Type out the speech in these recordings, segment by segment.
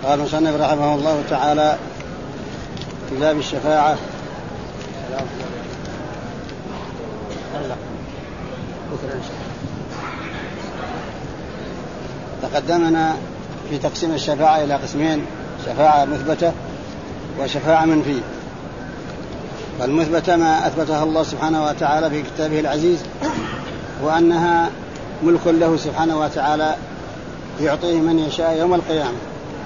قال المصنف رحمه الله تعالى في باب الشفاعة. تقدمنا في تقسيم الشفاعة إلى قسمين: شفاعة مثبتة وشفاعة منفية. فالمثبتة ما أثبتها الله سبحانه وتعالى في كتابه العزيز، وأنها ملك له سبحانه وتعالى يعطيه من يشاء يوم القيامة.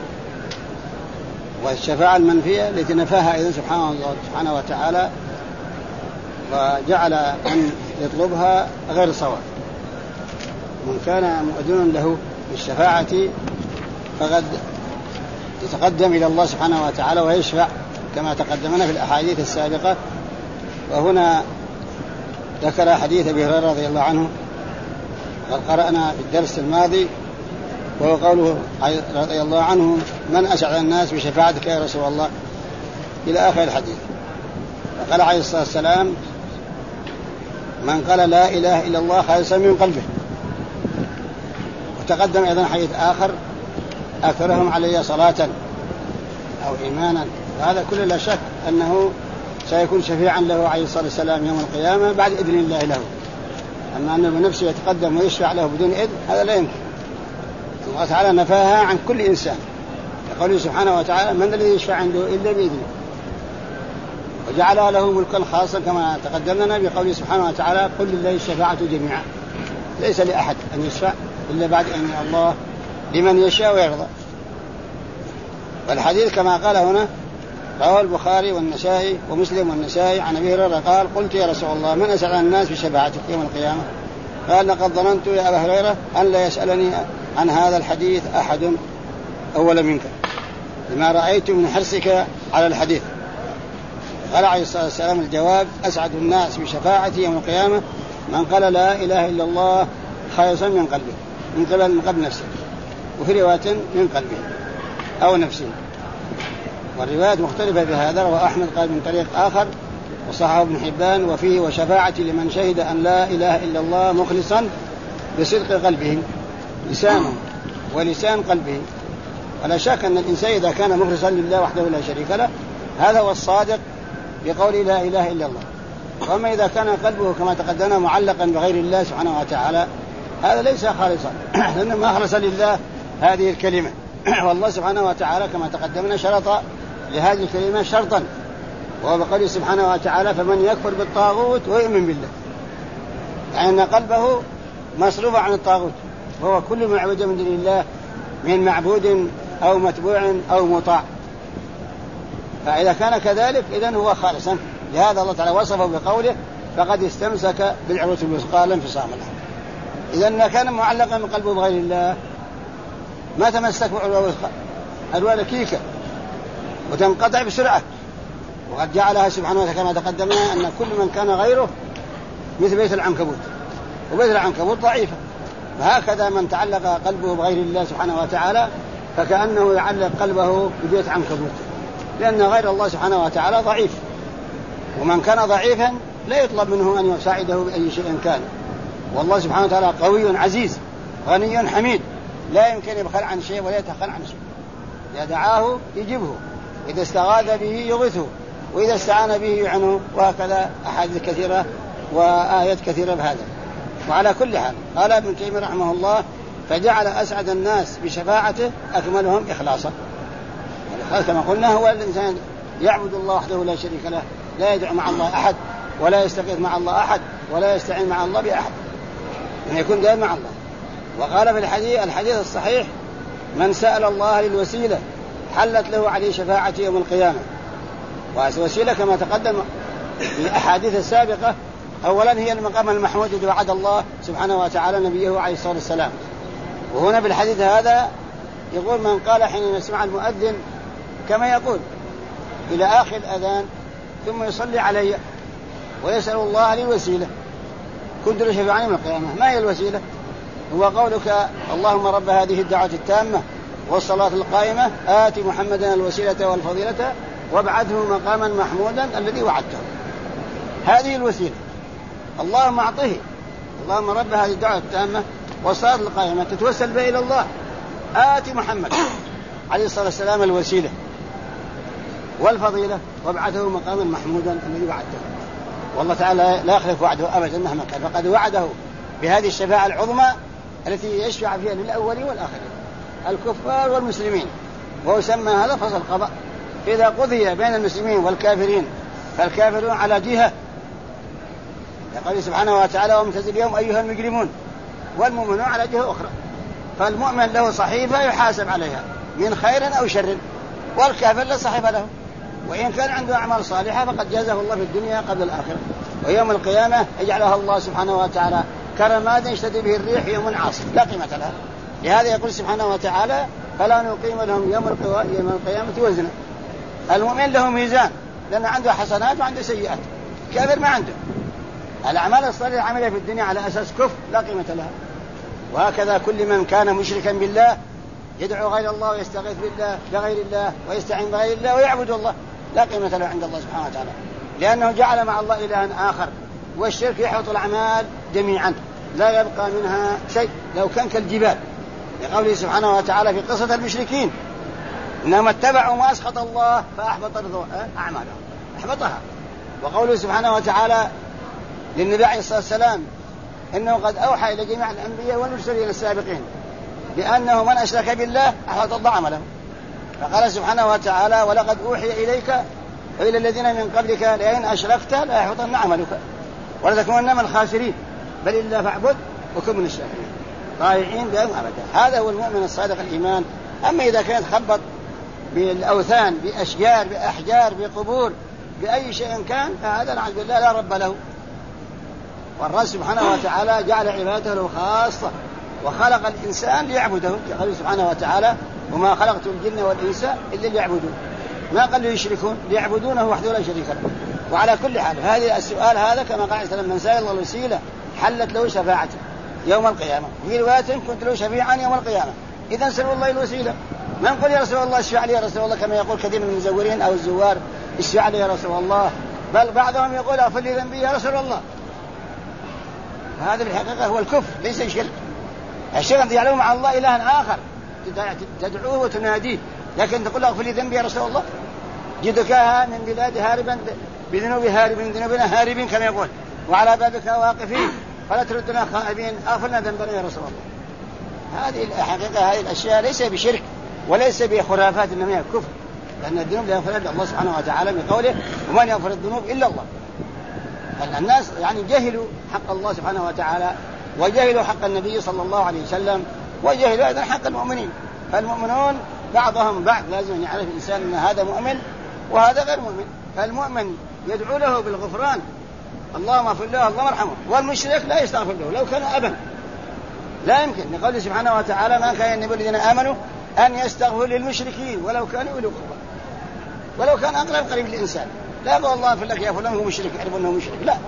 والشفاعة المنفية التي نفاها أيضا سبحانه وتعالى وجعل أن يطلبها غير صواب. من كان مؤذن له بالشفاعة فقد يتقدم إلى الله سبحانه وتعالى ويشفع كما تقدمنا في الأحاديث السابقة. وهنا ذكر حديث أبي هريرة رضي الله عنه قد قرأنا في الدرس الماضي، وهو قوله رضي الله عنه: من أسعد الناس بشفاعتك يا رسول الله، إلى آخر الحديث. فقال عليه الصلاة والسلام: من قال لا إله إلا الله خالصا من قلبه. وتقدم أيضا حديث آخر: أكثرهم علي صلاة أو إيمانا. وهذا كله لا شك أنه سيكون شفيعا له عليه الصلاة والسلام يوم القيامة بعد إذن الله له. أما أنه بنفسه يتقدم ويشفع له بدون إذن هذا لا يمكن. الله تعالى نفاها عن كل إنسان، يقول سبحانه وتعالى: من الذي يشفع عنده إلا بإذنه. وجعلها له ملكا خاصا كما تقدمنا بقوله سبحانه وتعالى: قل لله الشفاعة جميعا، ليس لأحد أن يشفع إلا بعد أن الله لمن يشاء ويرضى. والحديث كما قال هنا رواه البخاري والنسائي ومسلم والنسائي عن أبي هريرة قال: قلت يا رسول الله من أسعد الناس بشفاعتك يوم القيامة؟ قال: لقد ظننت يا أبا هريرة أن لا يسألني عن هذا الحديث أحد أول منك، لما رأيت من حرصك على الحديث. قال عليه الصلاة والسلام: الجواب: أسعد الناس بشفاعتي يوم القيامة من قال لا إله إلا الله خالصا من قلبه، من قبل نفسه، وفي رواية من قلبه أو نفسه. والروايات مختلفة بهذا. رواه أحمد قال من طريق آخر وصححه ابن حبان: وفيه وشفاعتي لمن شهد أن لا إله إلا الله مخلصا بصدق قلبه، لسانه ولسان قلبه. ولا شك أن الإنسان إذا كان مخلصا لله وحده لا شريك له هذا هو الصادق بقول لا إله إلا الله. وأما إذا كان قلبه كما تقدمنا معلقا بغير الله سبحانه وتعالى هذا ليس خالصا لأنه ما أخلص لله هذه الكلمة. والله سبحانه وتعالى كما تقدمنا شرط لهذه الكلمة شرطا، وهو بقوله سبحانه وتعالى: فمن يكفر بالطاغوت ويؤمن بالله، يعني أن قلبه مصروف عن الطاغوت، وهو كل ما عبد من دون الله من معبود أو متبوع أو مطاع. فإذا كان كذلك إذن هو خالصا. لهذا الله تعالى وصفه بقوله: فقد استمسك بالعروة الوثقى لا انفصام لها. إذا كان معلقا من قلبه بغير الله ما تمسك بالعروة الوثقى، العروة ركيكة وتنقطع بسرعة. وقد جعلها سبحانه وتعالى كما تقدمنا أن كل من كان غيره مثل بيت العنكبوت، وبيت العنكبوت ضعيفة. فهكذا من تعلق قلبه بغير الله سبحانه وتعالى فكأنه يعلق قلبه ببيت عنكبوت، لأن غير الله سبحانه وتعالى ضعيف. ومن كان ضعيفا لا يطلب منه أن يساعده بأي شيء كان. والله سبحانه وتعالى قوي عزيز غني حميد، لا يمكن يبخل عن شيء ولا يتخل عن شيء. إذا دعاه يجيبه، إذا استغاث به يغيثه، وإذا استعان به يعنه. وهكذا أحاديث كثيرة وآيات كثيرة بهذا. وعلى كل حال قال ابن تيمية رحمه الله: فجعل أسعد الناس بشفاعته أكملهم إخلاصا. كما قلنا هو الإنسان يعبد الله وحده لا شريك له، لا يدعو مع الله أحد، ولا يستغيث مع الله أحد، ولا يستعين مع الله بأحد، أن يكون دائما مع الله. وقال في الحديث الصحيح: من سأل الله للوسيلة حلت له عليه شفاعة يوم القيامة. والوسيلة كما تقدم في الأحاديث السابقة أولا هي المقام المحمود الذي وعد الله سبحانه وتعالى نبيه عليه الصلاة والسلام. وهنا بالحديث هذا يقول: من قال حين يسمع المؤذن كما يقول إلى آخر الأذان ثم يصلي علي ويسأل الله للوسيلة كنت لشفاعة يوم القيامة. ما هي الوسيلة؟ هو قولك: اللهم رب هذه الدعوة التامة والصلاة القائمة آت محمدا الوسيلة والفضيلة وابعثه مقاما محمودا الذي وعدته. هذه الوسيلة. اللهم أعطه، اللهم رب هذه الدعوة التامة والصلاة القائمة تتوسل بها إلى الله. آت محمد عليه الصلاة والسلام الوسيلة والفضيلة وابعثه مقاما محمودا الذي وعدته. والله تعالى لا يخلف وعده أبدا مهما كان، فقد وعده بهذه الشفاعة العظمى التي يشفع فيها للأولين والآخرين الكفار والمسلمين، ويسمى هذا فصل القضاء. إذا قضي بين المسلمين والكافرين فالكافرون على جهة، يقول سبحانه وتعالى وامتازوا اليوم أيها المجرمون، والمؤمنون على جهة أخرى. فالمؤمن له صحيفة يحاسب عليها من خير أو شر، والكافر لا صحيفة له، وإن كان عنده أعمال صالحة فقد جازه الله في الدنيا قبل الآخرة، ويوم القيامة يجعلها الله سبحانه وتعالى كرماد يشتد به الريح يوم عاصف لا قيمة لها. لهذا يقول سبحانه وتعالى فلا نقيم لهم يوم القيامة وزنا. المؤمن له ميزان لأن عنده حسنات وعنده سيئات، كافر ما عنده. الأعمال الصالحة عملها في الدنيا على أساس كفر لا قيمة لها. وهكذا كل من كان مشركا بالله يدعو غير الله ويستغيث بالله بغير الله ويستعين بغير الله ويعبد الله لا قيمة له عند الله سبحانه وتعالى، لأنه جعل مع الله إلها آخر. والشرك يحبط الأعمال جميعا لا يبقى منها شيء لو كان كالجبال، لقوله سبحانه وتعالى في قصة المشركين إنما اتبعوا ما أسخط الله فأحبط أعمالهم أحبطها. وقوله سبحانه وتعالى للنبي عليه الصلاة والسلام إنه قد أوحى إلى جميع الأنبياء والمرسلين السابقين بأنه من أشرك بالله أحبط الله عمله. فقال سبحانه وتعالى ولقد أوحي إليك وإلى الذين من قبلك لئن أشركت لا يحبطن عملك ولتكونن من الخاسرين بل إلا فاعبد وكن من الشاكرين ضائعين دائما أبدا. هذا هو المؤمن الصادق الإيمان. أما إذا كانت خبط بالأوثان بأشجار بأحجار بقبور بأي شيء كان فهذا نعوذ بالله لا رب له. والرب سبحانه وتعالى جعل عبادته له خاصة وخلق الإنسان ليعبده، يقول سبحانه وتعالى وما خلقت الجن والإنس إلا ليعبدون، ما قال ليشركون ليعبدونه وحده لا شريك له. وعلى كل حال هذه السؤال هذا كما قال عليه من سأل الله الوسيلة حلت له شفاعته يوم القيامة. في رواية كنت له شفيعا يوم القيامة. إذا سألوا الله الوسيلة، ما نقول يا رسول الله اشفع لي يا رسول الله كما يقول كثير من المزورين أو الزوار اشفع لي يا رسول الله، بل بعضهم يقول اغفر لي ذنبي يا رسول الله. هذا بالحقيقة هو الكفر ليس الشرك. الشرك يعلم مع الله إلها آخر تدعوه وتناديه، لكن تقول اغفر لي ذنبي يا رسول الله. جدك من بلاد هاربا بذنوب هارب من ذنوبنا هاربين كما يقول وعلى بابك واقفين فلا تردنا خائبين اغفر لنا ذنبنا يا رسول الله. هذه الحقيقة هذه الأشياء ليس بشرك وليس بخرافات إنما هي كفر، لأن الذنوب لا يغفرها إلا الله سبحانه وتعالى بقوله ومن يغفر الذنوب إلا الله. الناس يعني جهلوا حق الله سبحانه وتعالى وجهلوا حق النبي صلى الله عليه وسلم وجهلوا أيضا حق المؤمنين. فالمؤمنون بعضهم بعض لازم أن يعرف الإنسان أن هذا مؤمن وهذا غير مؤمن. فالمؤمن يدعو له بالغفران اللهم اغفر له اللهم ارحمه، والمشرك لا يستغفر له لو كان أبا لا يمكن، لقوله سبحانه وتعالى ما كان النبي الذين آمنوا أن يستغفروا للمشركين ولو كانوا أولي قربى، ولو كان أقرب قريب للإنسان. لا يقول الله اغفر لك يا فلان هو مشرك يعرف أنه مشرك، لا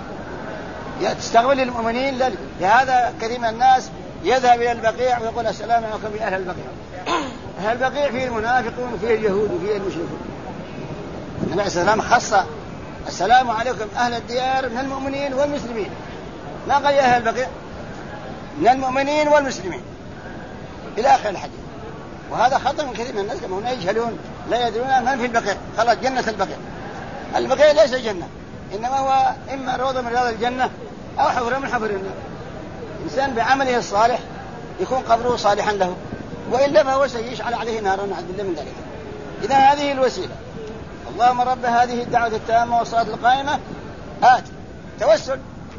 تستغفر للمؤمنين. لهذا كثير من الناس يذهب إلى البقيع ويقول السلام عليكم يا أهل البقيع. أهل البقيع فيه المنافقون وفيه اليهود وفيه المشركون. النبي عليه الصلاة والسلام خص السلام عليكم أهل الديار من المؤمنين والمسلمين، ما قال يا أهل البقيع، من المؤمنين والمسلمين إلى آخر الحديث. وهذا خطأ من كثير من الناس كما هنا يجهلون لا يدرون من في البقيع. خلاص جنة البقيع، البقيع ليس جنة إنما هو إما روضة من رياض الجنة أو حفرة من حفر النار. إنسان بعمله الصالح يكون قبره صالحا له، وإلا فهو سيشعل عليه نارا نعوذ بالله من ذلك. إذا هذه الوسيلة اللهم رب هذه الدعوة التامة والصلاة القائمة آت توسل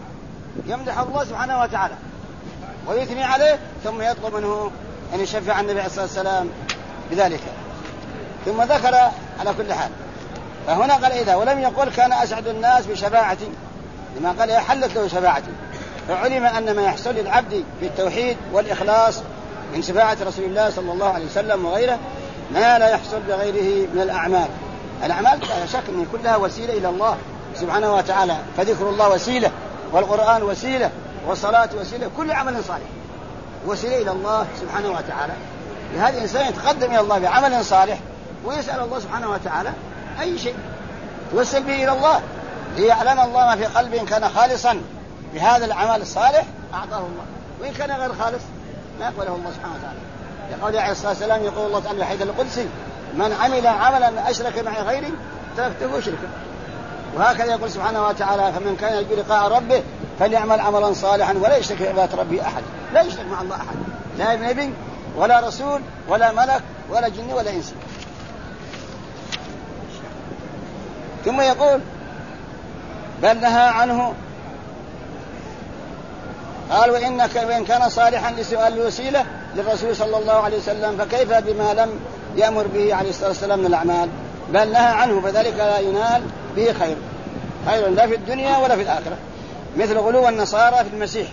يمدح الله سبحانه وتعالى ويثني عليه ثم يطلب منه أن يشفع النبي عليه الصلاة والسلام بذلك. ثم ذكر على كل حال. فهنا قال إذا ولم يقل كان أسعد الناس بشفاعتي، لما قال حلت له شفاعتي، فعلم أن ما يحصل للعبد بالتوحيد والإخلاص من شفاعة رسول الله صلى الله عليه وسلم وغيره ما لا يحصل بغيره من الأعمال. الأعمال لا شك أن كلها وسيلة إلى الله سبحانه وتعالى، فذكر الله وسيلة والقرآن وسيلة والصلاة وسيلة، كل عمل صالح وسيلة إلى الله سبحانه وتعالى. لهذا الإنسان يتقدم إلى الله بعمل صالح ويسأل الله سبحانه وتعالى أي شيء توسل به إلى الله ليعلم الله ما في قلبه إن كان خالصا بهذا العمل الصالح أعطاه الله، وإن كان غير خالص ما يقبله الله سبحانه وتعالى. يقول عليه الصلاة والسلام يقول الله تعالى في الحديث القدسي من عمل عملا أشرك معي غيري تركته شركا. وهكذا يقول سبحانه وتعالى فمن كان يرجو لقاء ربه فليعمل عملا صالحا ولا يشرك بعبادة ربه أحد. لا يشرك مع الله أحد، لا نبي ولا رسول ولا ملك ولا جن ولا إنس. ثم يقول بل نهى عنه قال وإن كان صالحا لسؤال الوسيلة للرسول صلى الله عليه وسلم فكيف بما لم يأمر به عليه الصلاة والسلام من الأعمال. بل نهى عنه فذلك لا ينال به خير لا في الدنيا ولا في الآخرة، مثل غلو النصارى في المسيح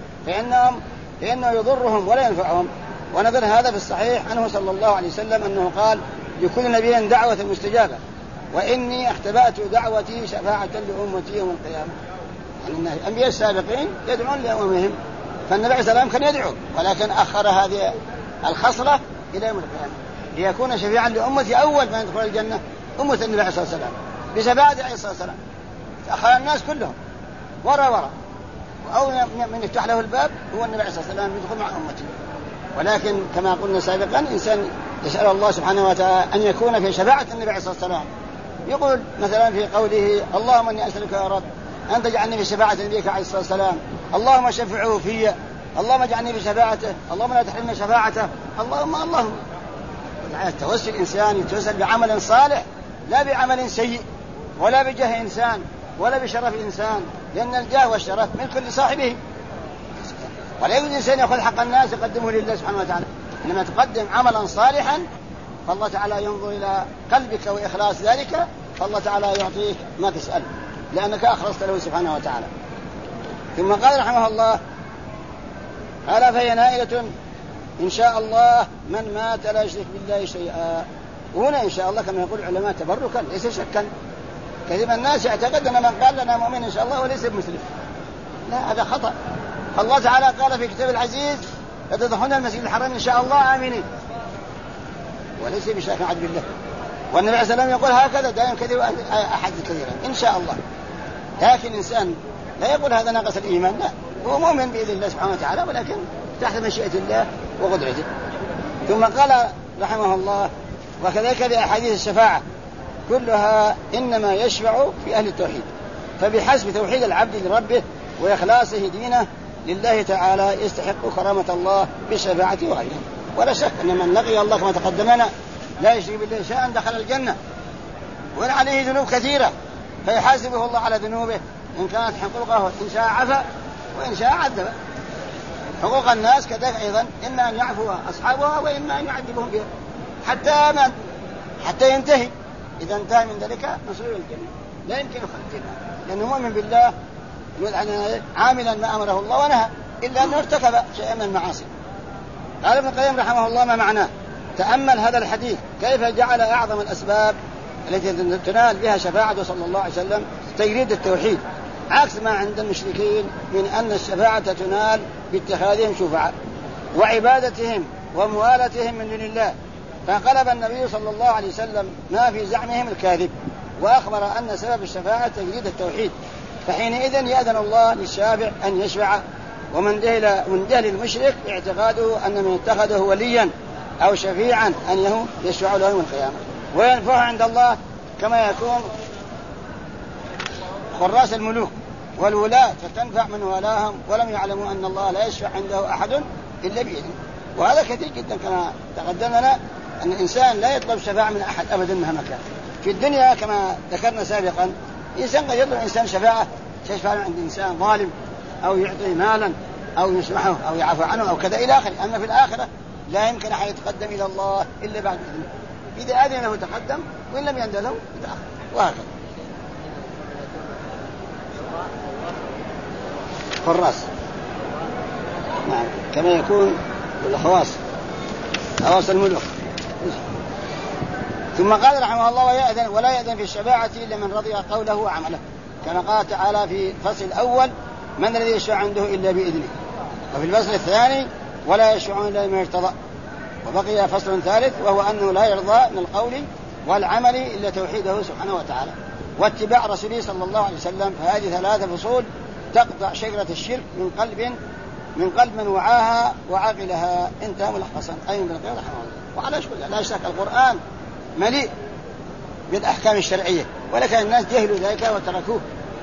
فإنه يضرهم ولا ينفعهم. ونظر هذا في الصحيح عنه صلى الله عليه وسلم أنه قال لكل نبي دعوة مستجابة وإني اختبأت دعوتي شفاعة لأمتي يوم القيامة. يعني الأنبياء السابقين يدعون لأممهم، فالنبي عليه السلام كان يدعو ولكن أخر هذه الخصلة إلى يوم القيامة ليكون شفيعا لأمتي. أول ما يدخل الجنة أمة النبي عليه الصلاة والسلام بشفاعة عليه الصلاة والسلام، أخر الناس كلهم وراء وأول من يفتح له الباب هو النبي عليه الصلاة والسلام يدخل مع أمته. ولكن كما قلنا سابقا إنسان يسأل الله سبحانه وتعالى أن يكون في شفاعة النبي عليه الصلاة والسلام. يقول مثلا في قوله اللهم إني أسألك يا رب أن تجعلني في شفاعة نبيك عليه الصلاة والسلام، اللهم شفعه في، اللهم اجعلني في شفاعته، اللهم لا تحرمني شفاعته، اللهم التوسل الإنسان يتوسل بعمل صالح لا بعمل سيء ولا بجاه إنسان ولا بشرف إنسان، لأن الجاه والشرف من كل صاحبه، ولا يجوز الإنسان يأخذ حق الناس يقدمه لله سبحانه وتعالى. إنما تقدم عملا صالحا فالله تعالى ينظر إلى قلبك وإخلاص ذلك، فالله تعالى يعطيك ما تسأل لأنك أخلصت له سبحانه وتعالى. ثم قال رحمه الله قال فهي نائلة إن شاء الله من مات لا يشرك بالله شيئا. وهنا إن شاء الله كما يقول العلماء تبركا ليس شكا. كثير من الناس يعتقد أن من قال لنا مؤمن إن شاء الله وليس مسلم، لا هذا خطأ. الله تعالى قال في كتاب العزيز لتدخلون المسجد الحرام إن شاء الله آمنين وليس بشاك عد بالله. والنبي عليه السلام يقول هكذا دائما كثير أحد كثيرا إن شاء الله. لكن إنسان لا يقول هذا ناقص الإيمان، لا هو مؤمن بإذن الله سبحانه وتعالى ولكن تحت مشيئة الله وقدرته. ثم قال رحمه الله وكذلك بأحاديث الشفاعة كلها إنما يشفع في أهل التوحيد، فبحسب توحيد العبد لربه وإخلاصه دينه لله تعالى يستحق كرامة الله بالشفاعة وغيرها. ولا شك أن من لقي الله كما تقدمنا لا يشرك بالله شيئا دخل الجنة، وإن عليه ذنوب كثيرة فيحاسبه الله على ذنوبه إن كانت حقوقه إن شاء عفا وإن شاء عذب. حقوق الناس كذلك أيضا إما أن يعفو أصحابها وإما أن يعذبهم بها حتى ينتهي. إذا انتهى من ذلك نصير الجنة لا يمكن خلقنا لأنه مؤمن بالله عاملا ما أمره الله ونهى إلا أنه ارتكب شيئا من المعاصي. قال ابن القيم رحمه الله ما معناه تأمل هذا الحديث كيف جعل أعظم الأسباب التي تنال بها شفاعة صلى الله عليه وسلم تجريد التوحيد، عكس ما عند المشركين من أن الشفاعة تنال باتخاذهم شفعاء وعبادتهم وموالتهم من دون الله. فانقلب النبي صلى الله عليه وسلم ما في زعمهم الكاذب وأخبر أن سبب الشفاعة تجريد التوحيد، فحينئذ يأذن الله للشافع أن يشفع. ومن جهل المشرك اعتقاده أن من اتخذه وليا أو شفيعا أنه يشفع له يوم القيامة وينفعه عند الله كما يكون حراس الملوك والولاة فتنفع من ولاهم ولم يعلموا أن الله لا يشفع عنده أحد إلا بإذنه. وهذا كثير جدا كما تقدمنا أن الإنسان لا يطلب شفاعة من أحد أبدا مهما كان. في الدنيا كما ذكرنا سابقا إنسان قد يطلب إنسان شفاعة يشفع عند إنسان ظالم أو يعطي مالا أو يسمحه أو يعفو عنه أو كذا إلى آخره. أما في الآخرة لا يمكن أحد يتقدم إلى الله إلا بعد إذنه، إذا أذن له تقدم وإن لم يأذن له يتأخر وهكذا. حراس نعم كما يكون الخواص خواص الملوك. ثم قال رحمه الله ولا يأذن في الشفاعة إلا من رضي قوله وعمله، كما قال تعالى في الفصل الأول من الذي يشفع عنده إلا بإذنه، وفي الفصل الثاني ولا يشفعون إلا من ارتضى. وبقي فصل ثالث وهو أنه لا يرضى من القول والعمل إلا توحيده سبحانه وتعالى واتباع رسوله صلى الله عليه وسلم. فهذه 3 فصول تقطع شجرة الشرك من قلب من قلب من وعاها وعقلها. انتهى ملخصا أي بن القيم رحمه الله. وعلى شكل لا شك القرآن مليء بالأحكام الشرعية، ولكن الناس جهلوا ذلك وتركوه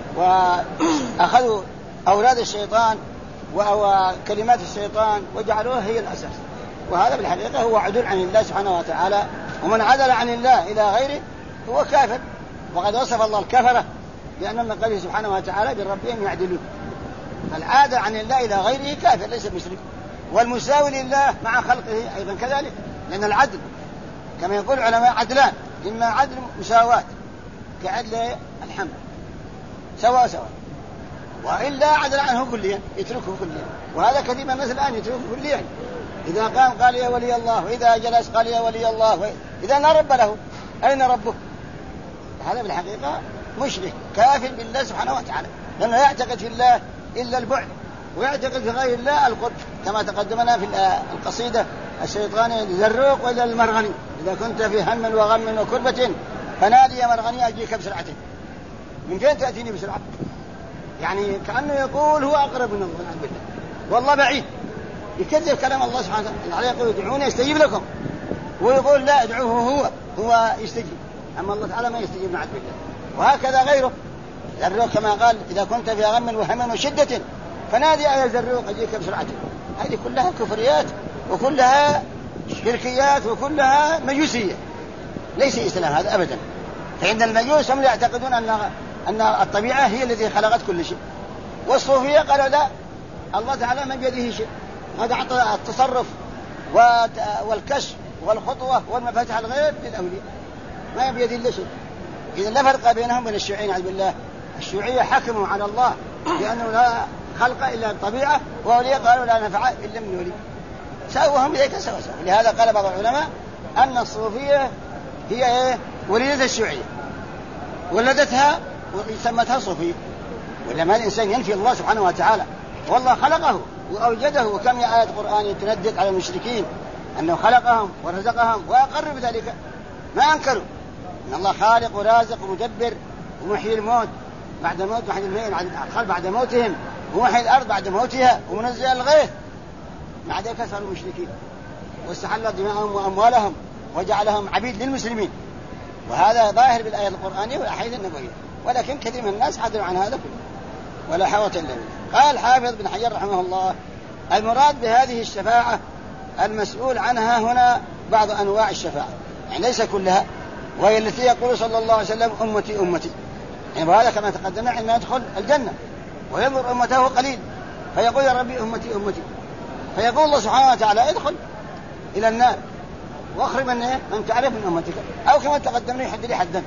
وأخذوا أولاد الشيطان وكلمات الشيطان وجعلوها هي الأساس، وهذا بالحقيقة هو عدول عن الله سبحانه وتعالى. ومن عدل عن الله إلى غيره هو كافر، وقد وصف الله الكفرة بأن من قبله سبحانه وتعالى بربهم يعدلون. العادل عن الله إلى غيره كافر ليس مشرك، والمساوي لله مع خلقه أيضا كذلك، لأن العدل كما يقول العلماء عدلان، إما عدل مساواة كعدل الحمل سواء وإلا عدل عنه كليا يتركه كليا، وهذا كثير من الناس الآن يتركه كليا. إذا قام قال يا ولي الله، وإذا جلس قال يا ولي الله، إذا لا رب له أين ربه؟ هذا بالحقيقة مشرك كافر بالله سبحانه وتعالى، لأنه يعتقد في الله إلا البعد ويعتقد في غير الله القرب، كما تقدمنا في القصيدة الشيطانية زروق وإلى المرغني إذا كنت في هم وغم وكربة فنادي يا مرغني أجيك بسرعة. من فين تأتيني بسرعة؟ يعني كأنه يقول هو أقرب من الله بالله والله بعيد، يكذب كلام الله سبحانه وتعالى. يقول ادعوني يستجيب لكم، ويقول لا ادعوه هو يستجيب، أما الله تعالى ما يستجيب مع بالله. وهكذا غيره زروق كما قال إذا كنت في غم وهم وشدة فنادي يا زروق أجيك بسرعة. هذه كلها كفريات وكلها شركيات وكلها مجوسية، ليس إسلام هذا أبدا. فعند المجوس هم يعتقدون أن الطبيعة هي التي خلقت كل شيء، والصوفية قالوا لا، الله تعالى ما بيده شيء، هذا أعطى التصرف والكشف والخطوة والمفاتيح الغيب للأولياء، ما بيد إلا شيء. إذا لا فرق بينهم وبين الشيوعيين عز بالله. الشيوعية حكموا على الله بأنه لا خلق إلا الطبيعة، وأولياء قالوا لا نفع إلا من ولي، ساوهم ذلك سوا. لهذا قال بعض العلماء أن الصوفية هي وليدة الشيوعية، ولدتها وسمتها صوفية. ولما الإنسان ينفي الله سبحانه وتعالى والله خلقه وأوجده، وكم آية قرآن تندد على المشركين أنه خلقهم ورزقهم وأقروا بذلك ما أنكروا أن الله خالق ورازق ومدبر ومحيي الموت بعد موت، محيي الأطفال بعد موتهم، ومحيي الأرض بعد موتها، ومنزل الغيث. مع ذلك صاروا مشركين واستحل دماءهم وأموالهم وجعلهم عبيد للمسلمين، وهذا ظاهر بالآية القرآنية والأحاديث النبوية. ولكن كثير من الناس عدلوا عن هذا كله ولا حوة إلا بالله. قال حافظ بن حجر رحمه الله المراد بهذه الشفاعة المسؤول عنها هنا بعض أنواع الشفاعة، يعني ليس كلها، وهي التي يقول صلى الله عليه وسلم أمتي أمتي، يعني وهذا كما تقدمنا عندما يدخل الجنة وينظر أمته قليل فيقول يا ربي أمتي أمتي، فيقول الله سبحانه وتعالى ادخل إلى النار واخرج من تعرف من أمتك، أو كما تقدمنا يحد لي حدا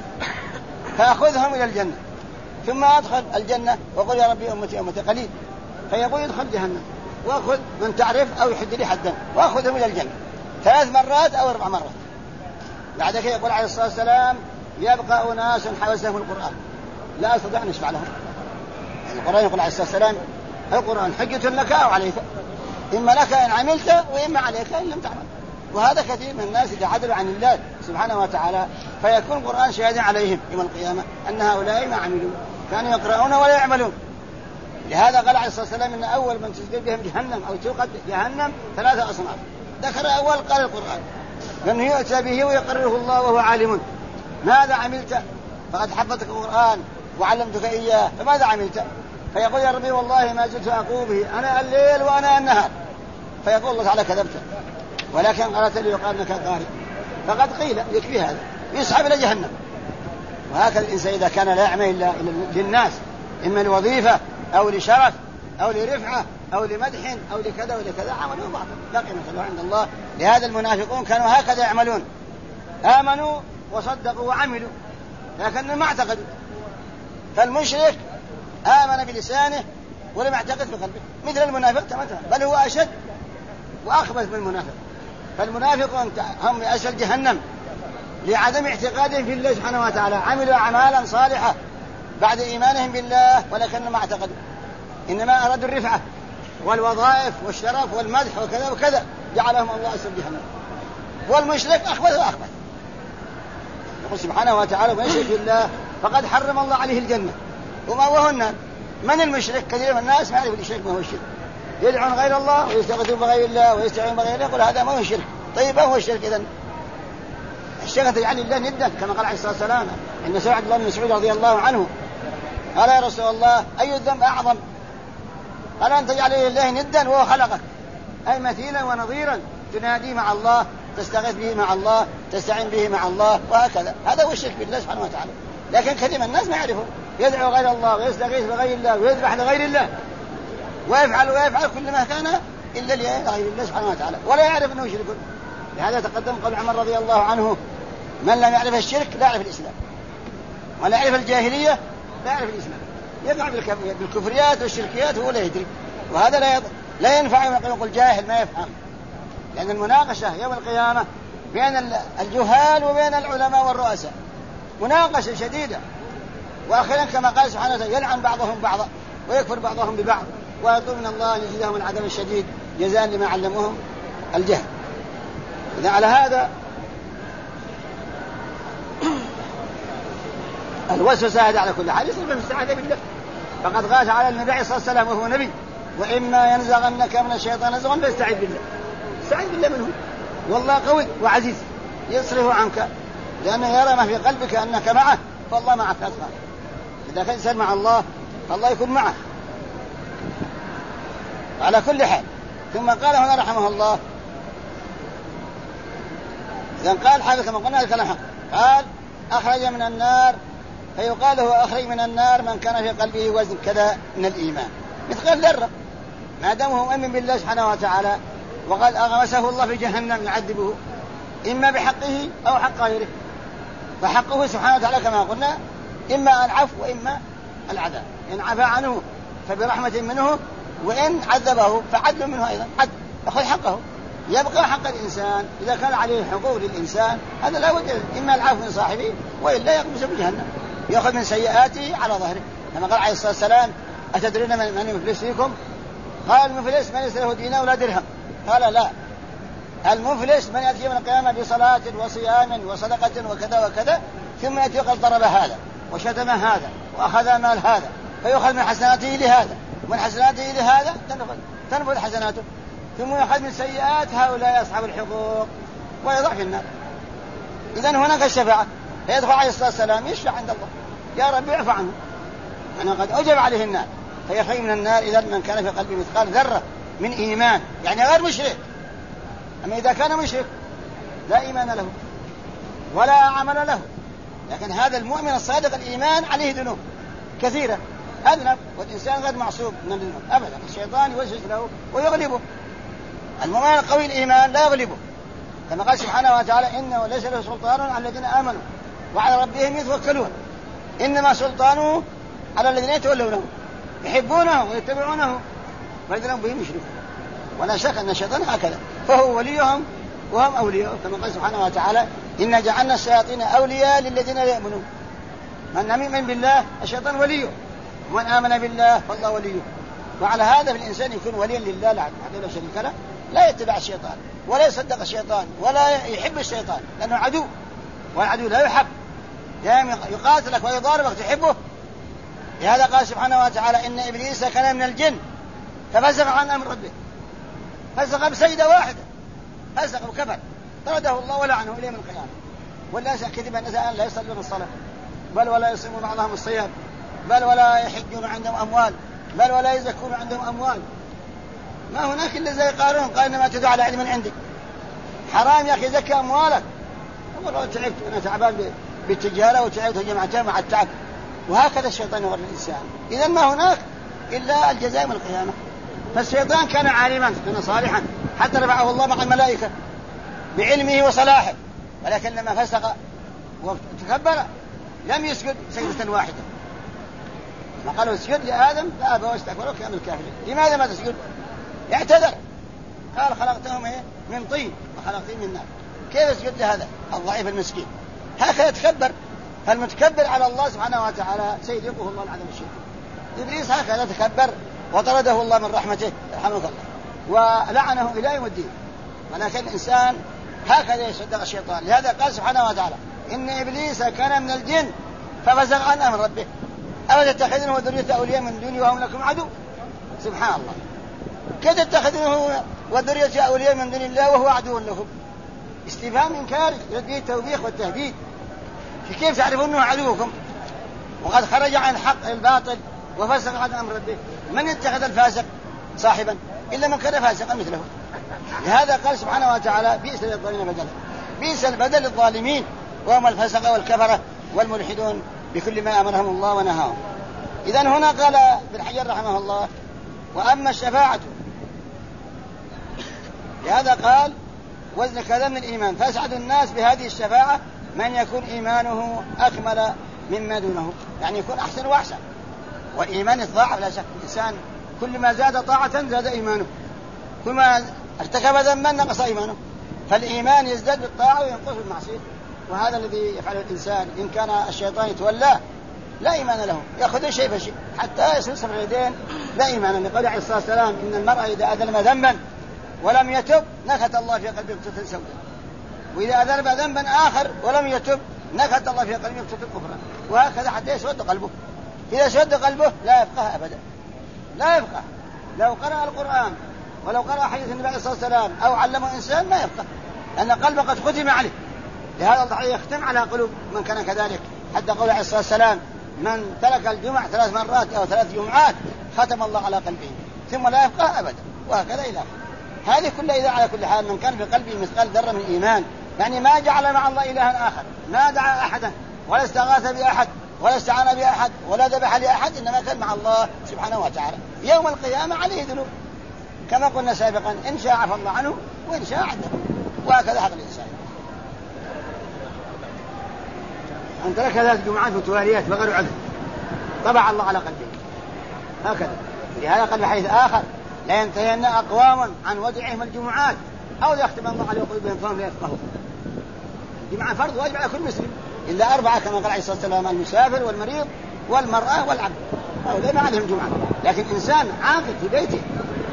فأخذهم إلى الجنة، ثم أدخل الجنة وقل يا ربي أمتي أمتي قليل، فيقول يدخل جهنم وأخذ من تعرف أو يحد لي حدا وأخذهم إلى الجنة 3 مرات أو 4 مرات. بعد كده يقول عليه الصلاة والسلام يبقى أناس حوزهم القرآن لا أستطيع أن يشفع لهم. يعني القرآن يقول عليه الصلاة والسلام القرآن حجة لك أو عليك، إما لك إن عملت وإما عليك إن لم تعمل. وهذا كثير من الناس إذا عدلوا عن الله سبحانه وتعالى فيكون القرآن شهادا عليهم يوم القيامة أن هؤلاء ما عملوا، كانوا يقرؤون ولا يعملون. لهذا قال عليه الصلاة والسلام إن أول من تسقط بهم جهنم أو توقد جهنم 3 أصناف. ذكر أول قال القرآن من يؤتى به ويقرره الله وهو عالم ماذا عملت، فقد حفظتك القرآن وعلمتك إياه فماذا عملت، فيقول يا ربي والله ما زلت أقوم به أنا الليل وأنا النهار، فيقول الله تعالى كذبت ولكن قالت لي وقال انك قارئ، فقد قيل يكفي هذا يسحب الى جهنم. وهكذا الانسان اذا كان لا يعمل الا للناس اما لوظيفه او لشرف او لرفعه او لمدح او لكذا ولكذا عملوا باطل لا قيمه له عند الله. لهذا المنافقون كانوا هكذا يعملون، امنوا وصدقوا وعملوا لكنهم ما اعتقدوا. فالمشرك امن بلسانه ولم يعتقد بقلبه مثل المنافق تماما، بل هو اشد واخبث من المنافق. فالمنافقون هم أسفل جهنم لعدم اعتقادهم في الله سبحانه وتعالى، عملوا أعمالا صالحة بعد إيمانهم بالله ولكنهم ما اعتقدوا، إنما أرادوا الرفعة والوظائف والشرف والمدح وكذا وكذا، جعلهم الله أسفل جهنم. والمشرك أخبث وأخبث. يقول سبحانه وتعالى من يشرك بالله فقد حرم الله عليه الجنة وما هو النار. من المشرك؟ كثير من الناس ما يعرف الشرك ما هو الشرك، يدعون غير الله ويستغيثون بغير الله ويستعين بغير الله، يقول هذا ما هو شرك. طيب ما هو الشرك إذن؟ الشرك تجعل الله ندا كما قال عليه الصلاة والسلام عند سعد الله بن مسعود رضي الله عنه، قال يا رسول الله أي الذنب أعظم؟ قال أن تجعل الله ندا وهو خلقك، أي مثيلا ونظيرا تنادي مع الله، تستغيث به مع الله، تستعين به مع الله، وهكذا. هذا هو الشرك بالله سبحانه وتعالى. لكن كثير من الناس ما يعرفون، يدعو غير الله ويستغيث بغير الله ويذبح لغير الله ويفعل كل ما كان إلا لغير الله سبحانه وتعالى، ولا يعرف أنه شرك. لهذا تقدم قول عمر رضي الله عنه: من لم يعرف الشرك لا يعرف الإسلام، ولا يعرف الجاهلية لا يعرف الإسلام. يقع بالكفريات والشركيات وهو لا يدري، وهذا لا ينفع يقول جاهل ما يفهم. لأن المناقشة يوم القيامة بين الجهال وبين العلماء والرؤساء مناقشة شديدة، وأخيرا كما قال سبحانه وتعالى: يلعن بعضهم بعضا ويكفر بعضهم ببعض ويطلب من الله أن يجزيهم العذاب الشديد جزاء لما علموهم الجهل. إذا على هذا الوسوسة هذا على كل حال يصير بالاستعاذة بالله، فقد غاش على النبي عليه الصلاة والسلام وهو نبي: وإما ينزغنك من الشيطان نزغ فاستعذ بالله. استعذ بالله منه، والله قوي وعزيز يصرف عنك، لأنه يرى ما في قلبك أنك معه، فالله معك أصلا. إذا كان إنسان مع الله فالله يكون معه على كل حال. ثم قال هنا رحمه الله: إذا قال حاجة كما قلنا الكلام حق، قال: أخرج من النار، فيقال هو أخرج من النار من كان في قلبه وزن كذا من الإيمان مثقال ذرة، ما دامه مؤمن بالله سبحانه وتعالى، وقد أغمسه الله في جهنم يعذبه إما بحقه أو حق غيره. فحقه سبحانه وتعالى كما قلنا إما العفو وإما العذاب، إن عفى عنه فبرحمة منه، وإن عذبه فعدل منه أيضا، عدل يأخذ حقه. يبقى حق الإنسان إذا كان عليه حقوق للإنسان، هذا لا بد إما العفو من صاحبه وإلا يقبس بجهنم، يأخذ من سيئاته على ظهره. كما قال عليه الصلاة والسلام: أتدرون من المفلس فيكم؟ قال: المفلس من ليس له دينار ولا درهم. قال: لا، المفلس من يأتي يوم القيامة بصلاة وصيام وصدقة وكذا وكذا، ثم يأتي وقد ضرب هذا وشتم هذا وأخذ مال هذا، فيأخذ من حسناته لهذا ومن حسناته لهذا تنفذ حسناته، ثم يأخذ من سيئات هؤلاء أصحاب الحقوق ويضع في النار. إذن هناك الشفاعة، فيدخل عليه الصلاة والسلام يشفع عند الله: يا رب اعف عنه، أنا قد أوجب عليه النار، فيخرج من النار إذا من كان في قلبه مثقال ذرة من إيمان، يعني غير مشرك. أما إذا كان مشرك لا إيمان له ولا عمل له. لكن هذا المؤمن الصادق الإيمان عليه ذنوب كثيرة أذنب، والإنسان غير معصوم من الذنوب أبدا، الشيطان يوسوس له ويغلبه. المؤمن القوي الإيمان لا يغلبه، كما قال سبحانه وتعالى: إنه ليس له سلطان على الذين آمنوا وعلى ربهم يتوكلون، إنما سلطانه على الذين يتولونه يحبونه ويتبعونه وإذا هم بهم يشركون. ولا شك أن الشيطان هكذا، فهو وليهم وهم أولياء، كما قال سبحانه وتعالى: إنا جعلنا الشياطين أولياء للذين لا يؤمنون. من لم يؤمن بالله الشيطان وليه، ومن آمن بالله فالله وليه. وعلى هذا الإنسان يكون وليا لله لا شريك له، لا يتبع الشيطان ولا يصدق الشيطان ولا يحب الشيطان، لأنه عدو، والعدو لا يحب، يقاتلك ويضاربك تحبه. لهذا قال سبحانه وتعالى: إن إبليس كان من الجن ففسق عن أمر ربه، فسق بسيدة واحدة، فسق وكفر، طرده الله ولعنه إليه من القيامة. والناس كذب الناس الآن لا يصلون الصلاة، بل ولا يصومون بعضهم الصيام، بل ولا يحجون عندهم أموال، بل ولا يزكون عندهم أموال. ما هناك إلا زي قارون قال: إنما تدعو على علم عندك. حرام يا أخي زكي أموالك. والله تعبت، أنا تعبان بالتجارة وتعبت وجمعتها مع التعب. وهكذا الشيطان يغر الإنسان. إذن ما هناك إلا الجزاء من القيامة. فالشيطان كان عالما، كان صالحا، حتى رفعه الله مع الملائكة بعلمه وصلاحه، ولكن لما فسق وتكبر لم يسجد سجدة واحدة. ما قالوا اسجد لآدم فأبى واستكبر وكان من الكافرين. لماذا ما تسجد؟ اعتذر، قال: خلقتهم من طين وخلقتهم من نار. كيف يسجد لهذا الضعيف المسكين؟ هكذا يتكبر. فالمتكبر على الله سبحانه وتعالى سيذيقه الله العذاب الشديد. إبليس هكذا تكبر وطرده الله من رحمته رحمه الله ولعنه إلى يوم الدين. ولكن الإنسان هكذا يصدق الشيطان. لهذا قال سبحانه وتعالى: إن إبليس كان من الجن ففسق عن أمر ربه أفتتخذونه وذريته أولياء من دوني وهم لكم عدو. سبحان الله. كيف تتخذونه وذريته أولياء من دون الله وهو عدو لكم؟ استفهام إنكاري يديه التوبيخ والتهديد. في كيف تعرفون أنه عدوكم وقد خرج عن الحق الباطل وفسق عن أمر ربه؟ من يتخذ الفاسق صاحبا إلا من كان فاسقا مثله؟ لهذا قال سبحانه وتعالى بئس للظالمين بدلا، بئس البدل للظالمين وهم الفسقة والكفرة والملحدون بكل ما أمرهم الله ونهاهم. إذن هنا قال ابن حجر رحمه الله وأما الشفاعة، لهذا قال وزن كذا من الإيمان، فأسعد الناس بهذه الشفاعة من يكون إيمانه أكمل مما دونه، يعني يكون أحسن وأحسن. والإيمان يتضاعف لا شك، الإنسان كل ما زاد طاعة زاد إيمانه، كل ما ارتكب ذنبا نقص إيمانه، فالإيمان يزداد بالطاعة وينقص بالمعصية. وهذا الذي يفعله الإنسان إن كان الشيطان يتولاه لا إيمان له، يأخذ شيء فشيء حتى يصل صبر اليدين لا إيمان. لقول عليه الصلاة والسلام إن المرء إذا أذنب ذنبا ولم يتب نكت الله في قلبه نكتة سوداء، وإذا أذنب ذنبا آخر ولم يتب نكت الله في قلبه نكتة أخرى، وهكذا حتى يسود قلبه. إذا سود قلبه لا يفقه أبدا، لا يفقه. لو قرأ القرآن ولو قرأ حديث النبي عليه الصلاة والسلام أو علمه إنسان ما يفقه، لأن قلبه قد ختم عليه. لهذا الله يختم على قلوب من كان كذلك، حتى قول عليه الصلاة والسلام من ترك الجمعة 3 مرات أو 3 جمعات ختم الله على قلبه ثم لا يفقه أبدا، وهكذا إلى آخره. هذه كلها إذا على كل حال من كان في قلبه مثقال ذرة من إيمان، يعني ما جعل مع الله إلها آخر، ما دعا أحدا ولا استغاث بأحد ولا استعان بأحد ولا ذبح لأحد، إنما كان مع الله سبحانه وتعالى. يوم القيامة عليه ذنوب كما قلنا سابقا، إن شاء عفى الله عنه وإن شاء عذبه، وهكذا حق الإنسان. أن ترك 3 جمعات متواليات بغير عذر طبع الله على قلبه هكذا. لهذا قال حديث آخر لا ينتهين أقوام عن ودعهم الجمعات أو يختم الله على قلوبهم فهم لا يفقهون. الجمعة فرض واجب على كل مسلم إلا 4 كما قال عليه الصلاة والسلام: المسافر والمريض والمرأة والعبد، هؤلاء ما عليهم جمعة. لكن إنسان عاقل في بيته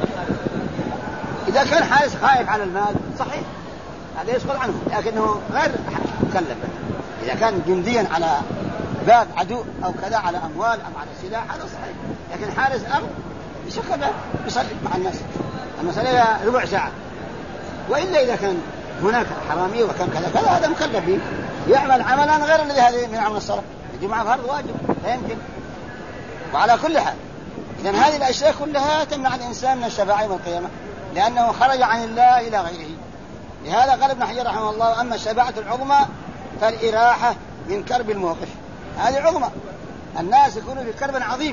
إذا كان حارس خائف على المال صحيح هذا يسقط عنه، لكنه غير مكلف. إذا كان جنديا على باب عدو أو كذا على أموال أو على سلاح هذا صحيح، لكن حارس أرض يشغل يصلي مع الناس المسألة ربع ساعة. وإلا إذا كان هناك حرامي وكان كذا كذا هذا مكلف به يعمل عملا غير الذي هذه من عمل الصلاة. الجمعة فرض واجب لا يمكن. وعلى كل حال إذن هذه الأشياء كلها تمنع الإنسان من الشفاعة يوم القيامة، لأنه خرج عن الله إلى غيره. لهذا قال ابن حجر رحمه الله: أما الشفاعة العظمى فالإراحة من كرب الموقف. هذه عظمى، الناس يكونوا في كرب عظيم،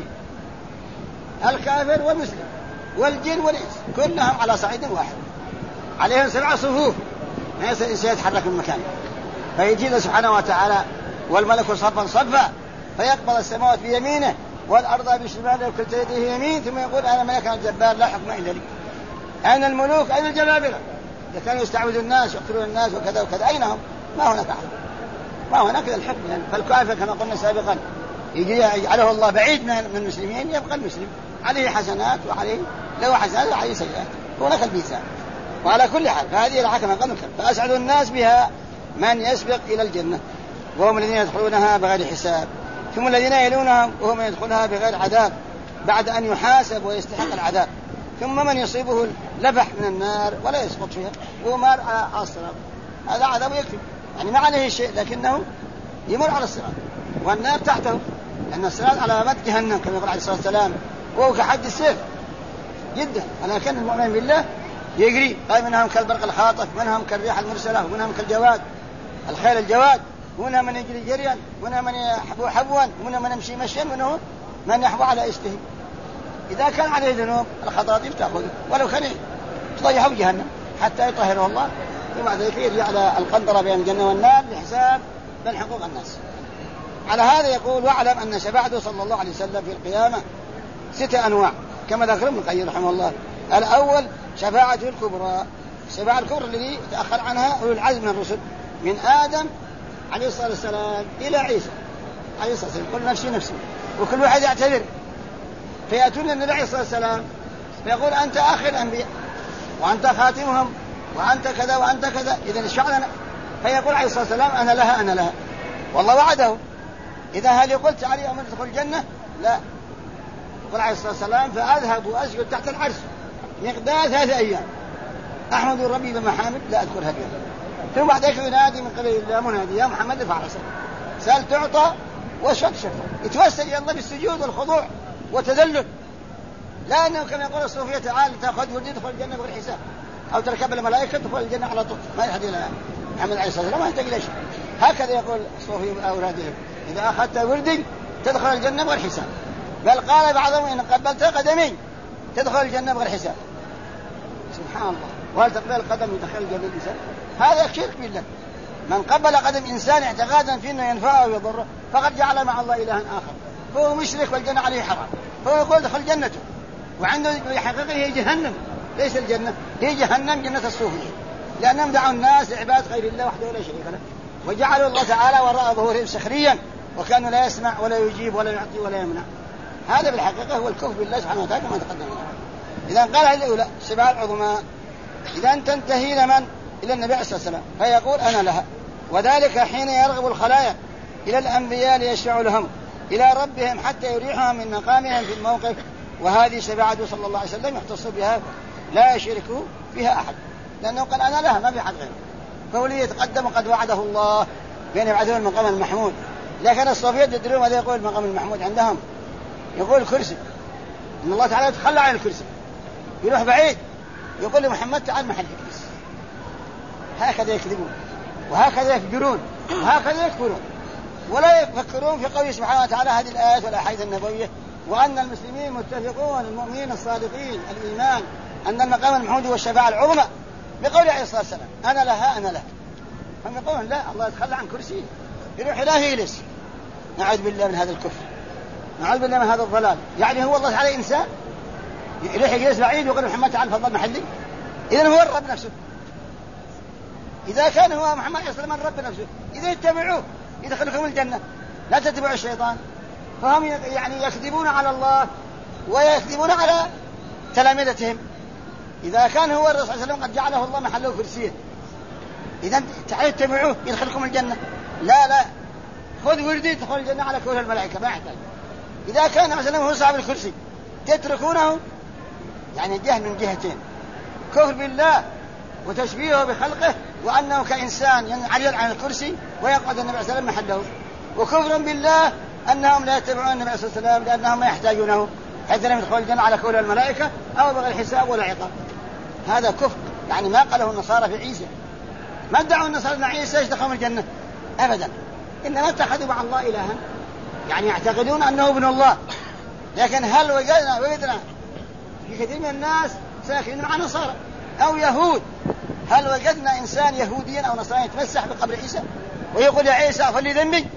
الكافر والمسلم والجن والإنس كلهم على صعيد واحد، عليهم 7 صفوف ما الإنسان يتحرك من مكانه، فيجي سبحانه وتعالى والملك صفا صفا فيقبض السماوات بيمينه والأرض بشماله وكلتا يديه يمين، ثم يقول: أنا ملك الجبار لا حكم إلا لي. أين الملوك؟ أين الجبابرة؟ إذا كانوا يستعبدون الناس يقتلون الناس وكذا وكذا أين هم؟ ما هناك أحد، ما هناك الحكم يعني. فالكافر كما قلنا سابقا يجعله الله بعيد من المسلمين، يبقى المسلم عليه حسنات وعليه له حسنات وعليه سيئات، هناك الميزان. وعلى كل حال فهذه الحكمة قبل فأسعد الناس بها من يسبق إلى الجنة وهم الذين يدخلونها بغير حساب، ثم الذين يلونهم وهم يدخلونها بغير عذاب بعد أن يحاسب ويستحق العذاب، ثم من يصيبه اللبح من النار ولا يسقط فيها وهو مار على الصراط، هذا عذاب يكفي يعني ما عليه شيء، لكنه يمر على الصراط والنار تحته، لأن الصراط على مد جهنم كما يقول عليه الصلاة والسلام، وهو كحد السيف جدا. ولكن المؤمن بالله يجري، قال: منهم كالبرق الخاطف، منهم كالريح المرسلة، ومنهم كالجواد الخيل الجواد، ومنهم من يجري جريا، ومنهم من يحبو حبوا، ومنهم من يمشي مشيا، ومنهم من يحبو على استه. إذا كان عليه ذنوب الخطاطيف تأخذه ولو كان تضيعه جهنم حتى يطهره الله، ومع ذلك يرجع على القنطرة بين الجنة والنار لحساب من حقوق الناس. على هذا يقول: واعلم أن شفاعته صلى الله عليه وسلم في القيامة 6 أنواع كما ذكر ابن القيم رحمه الله. الأول شفاعته الكبرى، الشفاعة الكبرى الذي تأخر عنها أولو العزم من الرسل من آدم عليه الصلاة والسلام إلى عيسى عليه الصلاة والسلام، كل نفسي نفسي، وكل واحد يعتذر، فيأتون النبي عليه الصلاة والسلام فيقول: أنت آخر الأنبياء وأنت خاتمهم وأنت كذا وأنت كذا، إذن اشفعنا. فيقول عليه الصلاة والسلام: أنا لها أنا لها، والله وعده. إذا هل قلت علي أمر تدخل الجنة؟ لا. يقول عليه الصلاة والسلام: فأذهب وأسجد تحت العرش مقدار 3 أيام. أحمد ربي بمحامد لا أذكرها اليوم. ثم بعد ذلك ينادي من قبل الله منادي يا محمد ارفع رأسك سأل تعطى واشفق شفق. يتوسل إلى الله بالسجود والخضوع والتذلل، لا أنه كما يقول الصوفية تعالى تأخذ ولدي تدخل الجنة بغير حساب، أو تركب الملائكة تدخل الجنة على طول، ما يحد إلى محمد عليه الصلاة والسلام ما يحتاج إلى شيء. هكذا يقول الصوفية أولادهم إذا أخذت ولدي تدخل الجنة بغير حساب، بل قال بعضهم إن قبلت قدمي تدخل الجنة بغير حساب. سبحان الله. وهل تقبل القدم يدخل الجنة الإنسان؟ هذا شرك بالله. من قبل قدم إنسان اعتقادا في أنه ينفعه أو يضره فقد جعل مع الله إلها آخر، فهو مشرك والجنة عليه حرام، فهو يقول دخل جنته، وعنده يحقق هي جهنم ليس الجنة، هي جهنم جنة الصوفية، لأنهم دعوا الناس لعبادة غير الله وحده لا شريك له، وجعلوا الله تعالى وراء ظهورهم سخريا، وكانوا لا يسمع ولا يجيب ولا يعطي ولا يمنع. هذا بالحقيقة هو الكفر بالله سبحانه وتعالى كما تقدم. إذا قال هذه الأولى السبعة العظمى، إذا أن تنتهي من إلى النبي عليه الصلاة والسلام فيقول أنا لها، وذلك حين يرغب الخلايا إلى الأنبياء ليشفعوا لهم إلى ربهم حتى يريحهم من مقامهم في الموقف. وهذه شفاعته صلى الله عليه وسلم يختص بها لا يشركه فيها أحد، لأنه قال أنا لها ما في أحد غيره، فهو لي يتقدم وقد وعده الله بأن يبعثه المقام المحمود. لكن الصوفية يدرون ماذا يقول المقام المحمود عندهم؟ يقول الكرسي، إن الله تعالى يتخلى عن الكرسي يروح بعيد يقول لمحمد تعال محل إبليس. هكذا يكذبون وهكذا يفجرون وهكذا يكفرون، ولا يفكرون في قوله سبحانه وتعالى هذه الآيات والأحاديث النبوية وأن المسلمين متفقون المؤمنين الصادقين الإيمان أن المقام المحمود هو الشفاعة العظمى، بقول عليه الصلاة والسلام أنا لها أنا لها. هم يقولون لا الله يتخلى عن كرسيه يروح إلى يجلس. نعوذ بالله من هذا الكفر، نعوذ بالله من هذا الضلال. يعني هو الله تعالى إنسان يروح يجلس بعيد ويقول محمد تعال فضل محلي؟ إذن هو الرب نفسه. إذا كان هو محمد صلى الله عليه وسلم الرب نفسه إذا اتبعوه يدخلكم الجنة، لا تتبعوا الشيطان. فهم يعني يكذبون على الله ويكذبون على تلامذتهم. إذا كان هو الرسول صلى الله عليه وسلم قد جعله الله محله كرسيه، إذا تعالوا اتبعوه يدخلكم الجنة. لا خذ وردي تدخل الجنة على كل الملائكة ما يحتاج. إذا كان مثلا هو صاحب الكرسي تتركونه، يعني جهل من جهتين، كفر بالله وتشبيهه بخلقه وأنه كإنسان ينعزل عن الكرسي ويقعد النبي صلى الله عليه وسلم محله، وكفر بالله أنهم لا يتبعون النبي صلى الله عليه وسلم لأنهم ما يحتاجونه حيث لم يدخل الجنة على كل الملائكة أو بغير حساب ولا عقاب. هذا كفر، يعني ما قاله النصارى في عيسى، ما ادعوا النصارى أن عيسى يدخل الجنة أبدا، إنما اتخذوا مع الله إلها، يعني يعتقدون أنه ابن الله. لكن هل وجدنا في كثير من الناس ساكنين مع نصارى أو يهود، هل وجدنا إنسان يهوديا أو نصراني يتمسح بقبر عيسى ويقول يا عيسى أغفر لي ذنبي؟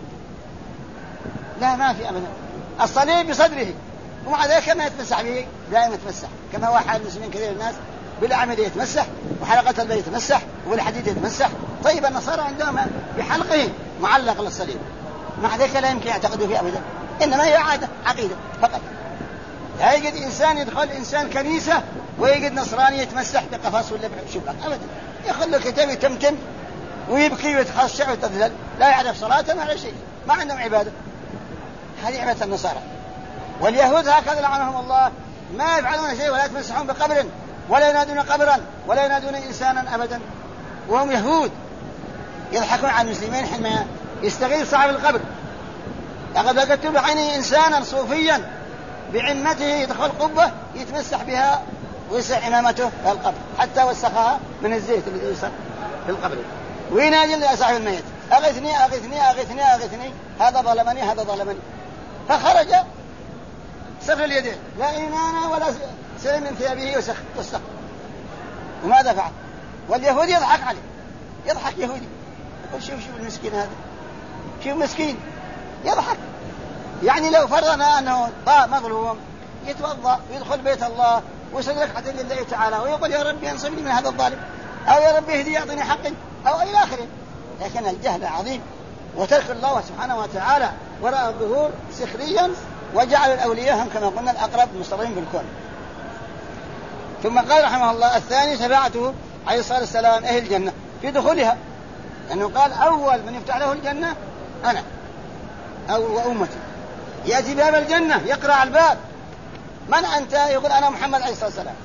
لا ما في أبدا. الصليب بصدره ومع ذلك ما يتمسح به، دائما يتمسح كما هو حال المسلمين كثير الناس بالأعمدة يتمسح وحلقة البيت يتمسح والحديد يتمسح. طيب النصارى عندهم بحلقه معلق للصليب، مع ذلك لا يمكن يعتقدوا فيه أبدا، إنما هي عادة عقيدة فقط. لا يجد إنسان يدخل إنسان كنيسة ويجد نصراني يتمسح بقفص ولا بشباك أبدا، يأخذ له كتاب يتمتم ويبكي ويتخشع ويتذلل، لا يعرف صلاة ولا شيء، ما عندهم عبادة. هذه عبادة النصارى. واليهود هكذا لعنهم الله، ما يفعلون شيء ولا يتمسحون بقبر ولا ينادون قبرا ولا ينادون إنسانا أبدا، وهم يهود يضحكون على المسلمين حينما يستغيث صاحب القبر. لقد وجدت بعيني إنسانا صوفيا بعمته يدخل قبة يتمسح بها ويسع إمامته في القبر حتى وسخها من الزيت الذي يسر في القبر، وينادي لصاحب الميت أغثني أغثني أغثني أغثني، هذا ظلمني هذا ظلمني. فخرج سفل اليدين لا إيمان ولا سلم من ثيابه وسخ. وماذا فعل؟ واليهودي يضحك عليه، يضحك يهودي يقول شوف المسكين هذا، شوف مسكين يضحك. يعني لو فرضنا أنه مظلوم يتوضأ ويدخل بيت الله ويصلي ركعة لله تعالى ويقول يا ربي انصرني من هذا الظالم، أو يا ربي اهدي يعطيني حقي أو إلى آخره. لكن الجهل عظيم وترك الله سبحانه وتعالى وراء الظهور سخريا، وجعل الأولياء هم كما قلنا الأقرب المستضعفين بالكون. ثم قال رحمه الله الثاني شفاعته عليه الصلاة والسلام أهل الجنة في دخولها، لأنه قال أول من يفتح له الجنة أنا أو وأمتي. يأتي باب الجنة يقرأ الباب من أنت؟ يقول أنا محمد عليه الصلاة والسلام.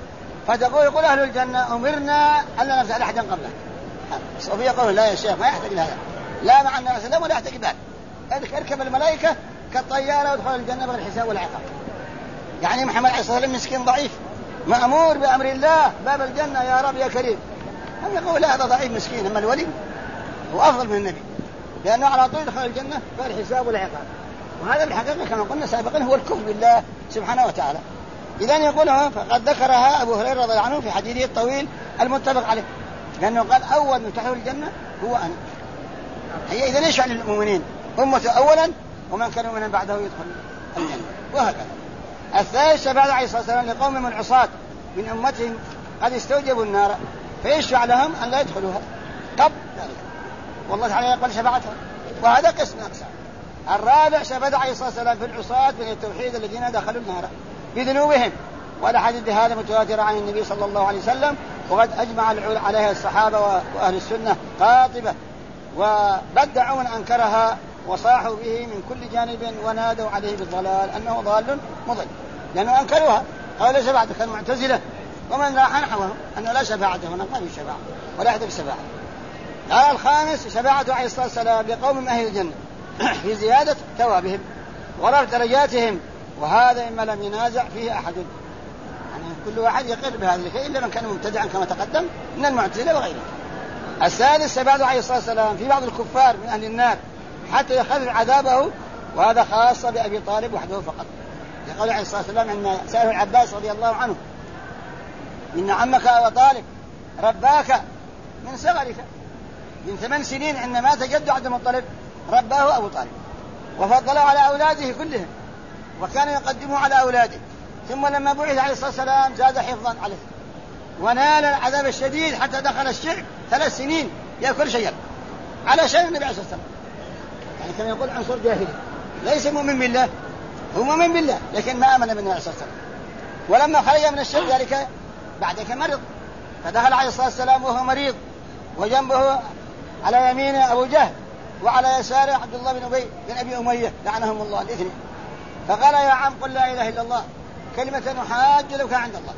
يقول أهل الجنة أمرنا ألا نسأل أحدا قبله. الصوفية يقول لا يا شيخ ما يحتاج لهذا، لا مع النبي صلى الله عليه وسلم ولا يحتاج بال، اركب الملائكة كالطيارة وادخل الجنة بغير حساب ولا عقاب. يعني محمد عليه الصلاة والسلام مسكين ضعيف مأمور بأمر الله باب الجنة يا رب يا كريم، هم يقول لا هذا ضعيف مسكين، أما الولي هو أفضل من النبي لأنه على طول يدخل الجنة بغير حساب ولا عقاب. وهذا الحقيقة كما قلنا سابقا هو الكفر بالله سبحانه وتعالى. إذن يقولها فقد ذكرها أبو هريرة رضي الله عنه في حديثه الطويل المتفق عليه، لأنه قال أول من تحول الجنة هو أنا. هي إذن يشفع للمؤمنين أمته أولا ومن كانوا من بعده يدخل الجنة وهكذا. الثالث شفاعة عليه الصلاة والسلام لقوم من العصاة من أمتهم قد استوجبوا النار فيشفع لهم أن لا يدخلوها قبل ذلك، والله تعالى يقبل شفاعتهم. وهذا قسم أقسام. الرابع شفاعة عليه الصلاة والسلام في العصاة من التوحيد الذين دخلوا النار بذنوبهم، والحديث هذا متواتر عن النبي صلى الله عليه وسلم، وقد أجمع عليها الصحابة وأهل السنة قاطبة، وبدعوا من أنكرها وصاحوا به من كل جانب ونادوا عليه بالضلال أنه ضال مضل، لأنه أنكروها قالوا شفاعة المعتزلة ومن راح نحوهم أنه لا شفاعة هنا ما في شفاعة ولا يحدث شفاعة. قال الخامس شفاعة عليه الصلاة والسلام لقوم من أهل الجنة في زيادة ثوابهم ورفع درجاتهم، وهذا إما لم ينازع فيه أحد، يعني كل واحد يقر بهذا الشيء إلا من كان مبتدعا كما تقدم من المعتزلة وغيره. السادس شفاعة عليه الصلاة والسلام في بعض الكفار من أهل النار حتى يخفف عذابه، وهذا خاصة بأبي طالب وحده فقط. يقول عليه الصلاة والسلام أن سأله العباس رضي الله عنه إن عمك أبا طالب رباك من صغرك، من 8 سنين عندما مات جد عبد المطلب رباه أبو طالب وفضله على أولاده كلهم وكان يقدمه على أولاده، ثم لما بعث عليه الصلاة والسلام زاد حفظا عليه ونال العذاب الشديد حتى دخل الشعب 3 سنين يأكل شيئا على شأن النبي عليه الصلاة والسلام. يعني كان يقول عنصر جاهلي ليس مؤمن بالله، هو مؤمن بالله لكن ما آمن بالنبي عليه الصلاة والسلام. ولما خرج من الشعب ذلك بعدك مرض، فدخل عليه الصلاة والسلام وهو مريض وجنبه على يمينه أبو جهل وعلى يساره عبد الله بن أبي أمية لعنهم الله الاثنين، فقال يا عم قل لا إله إلا الله كلمة نحاج لك عند الله.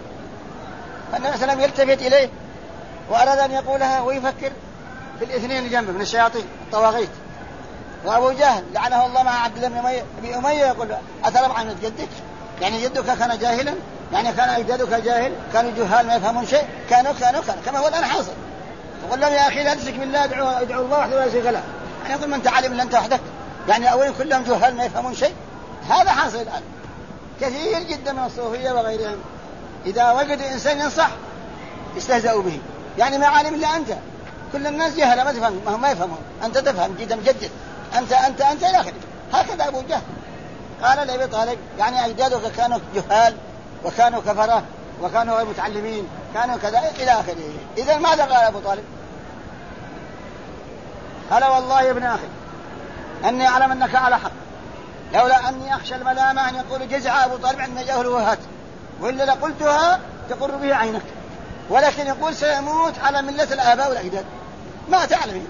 فالنبي صلى الله عليه وسلم يلتفت إليه وأراد أن يقولها ويفكر في الاثنين جنبه من الشياطين الطواغيت، وأبو جهل لعنه الله مع عبد الله بن أبي أمية يقول أتربع عن جدك، يعني جدك كان جاهلا، يعني كان أجدادك جاهل، كانوا جهال ما يفهمون شيء، كانوا كما هو الآن حاصل. يقول لهم يا أخي لا تشرك بالله ادعوا الله وحده لا شريك له، يعني يقول من تعلم إلا أنت وحدك، يعني أولين كلهم جهال ما يفهمون شيء. هذا حاصل الآن كثير جدا من الصوفية وغيرهم، إذا وجد إنسان ينصح استهزأوا به، يعني ما عالم إلا أنت، كل الناس جهل ما تفهم ما يفهمون، أنت تفهم جدا مجدد أنت إلى آخره. هكذا أبو جهل قال لأبي طالب يعني أجدادك كانوا جهال وكانوا كفرة وكانوا غير متعلمين كانوا كذا إلى آخره. إذن ماذا قال أبو طالب؟ قال والله يا ابن أخي أني أعلم أنك على حق، لولا أني أخشى الملامة أن يقول جزع أبو طالب عندما جاءه الوهات، وإلا لقلتها تقر به عينك، ولكن يقول سيموت على ملة الآباء والأجداد ما تعلمين.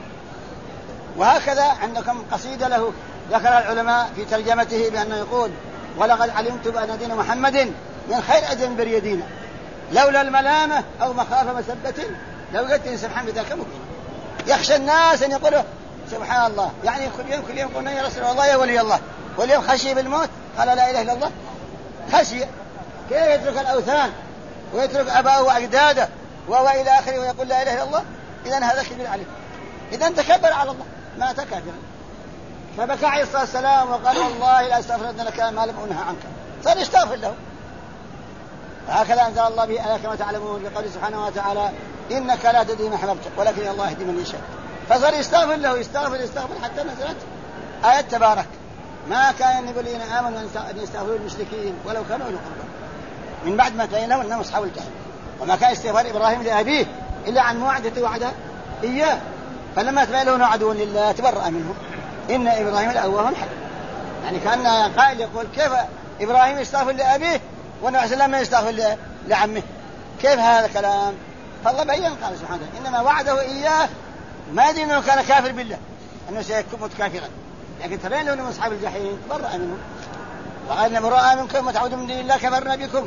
وهكذا عندكم قصيدة له ذكر العلماء في ترجمته بأنه يقول ولقد علمت بأن دين محمد من خير أدين بريدين لولا الملامة أو مخافة مسبة لو قلت سبحان بذلك مبين. يخشى الناس أن يقولوا سبحان الله، يعني كل يوم قلنا يا رسول الله يا ولي الله، واليوم خشي بالموت قال لا إله إلا الله، خشي كيف يترك الأوثان ويترك أباه وأجداده وإلى آخره ويقول لا إله إلا الله؟ إذن هذا كبير عليه، إذن تكبر على الله ما تكافر. فبكى عليه الصلاة والسلام وقال والله لا استغفرن لك ما لم أنهى عنك، صار يستغفر له. هكذا أنزل الله به آية كما تعلمون بقوله سبحانه وتعالى إنك لا تهدي من أحببت ولكن الله يهدي من يشاء، فصار يستغفر له يستغفر حتى نزلت آية تبارك ما كان الذين آمنوا أن يستغفروا المشركين ولو كانوا أولي قربى من بعد ما تبين لهم أنهم أصحاب الجحيم، وما كان استغفار إبراهيم لأبيه إلا عن موعدة وعده إياه، فلما تبين له عدو لله تبرأ منه إن إبراهيم لأواه حليم. يعني كان قائل يقول كيف إبراهيم يستغفر لأبيه والنبي صلى الله عليه وسلم يستغفر لعمه، كيف هذا الكلام؟ فالله بين قال سبحانه إنما وعده إياه ما يدري أنه كان كافر بالله أنه سيكون كافرا، لكن تبين له أنه أصحاب الجحيم تبرأ منه، وقال إن براء منكم وتعودوا من دين الله كفرنا بكم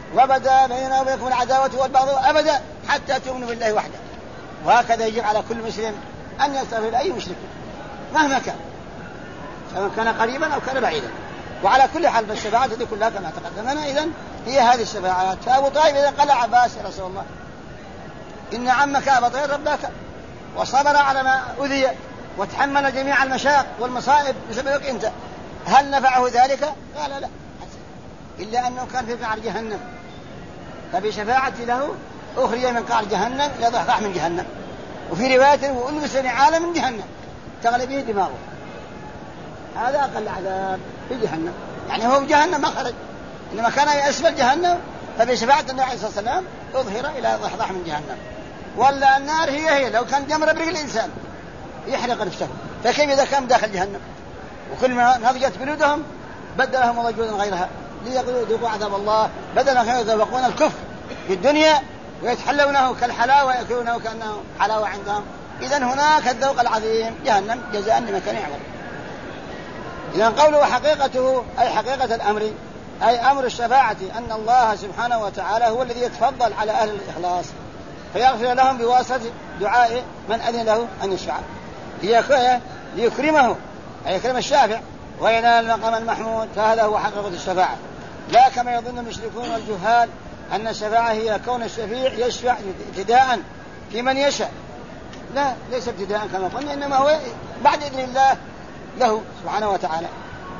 وبدا بيننا وبينكم العداوة والبغضاء أبدا حتى تؤمنوا بالله وحده. وهكذا يجب على كل مسلم أن يستغفر أي مشرك مهما كان، سواء كان قريبا أو كان بعيدا. وعلى كل حال فالشفاعات هذه كلها كما تقدمنا إذن هي هذه الشفاعات. فأبو طالب إذا قال عباس يا رسول الله إن عمك أبا طالب ربك وصبر على ما أذي وتحمل جميع المشاق والمصائب بسببك أنت، هل نفعه ذلك؟ قال لا، إلا أنه كان في قعر جهنم، فبشفاعتي له أخرج من قعر جهنم إلى ضحضاح من جهنم، وفي رواية وألبس نعالا من جهنم تغلي به دماغه. هذا أقل عذاب في جهنم، يعني هو في جهنم ما خرج، إنما كان أسفل جهنم، فبشفاعة النبي عليه الصلاة والسلام أظهر إلى ضحضاح من جهنم. ولا النار هي لو كان جمر برجل الإنسان يحرق نفسه، فكيف إذا كان داخل جهنم؟ وكل ما نضجت جلودهم بدلهم الله جلودا غيرها ليذوقوا عذاب الله، بدل ما يذوقون الكفر في الدنيا ويتحلونه كالحلاوة ويأكلونه كأنه حلاوة عندهم. إذن هناك الذوق العظيم جهنم جزاء لمن كان يعمل. إذن قوله حقيقته أي حقيقة الأمر أي أمر الشفاعة أن الله سبحانه وتعالى هو الذي يتفضل على أهل الإخلاص فيغفر لهم بواسطة دعاء من أذن له أن يشفع ليكرمه أي يكرم الشافع وينال المقام المحمود. فهذا هو حقيقة الشفاعة، لا كما يظن المشركون والجهال أن الشفاعة هي كون الشفيع يشفع ابتداء في من يشاء. لا، ليس ابتداء كما قلنا، إنما هو بعد إذن الله له سبحانه وتعالى.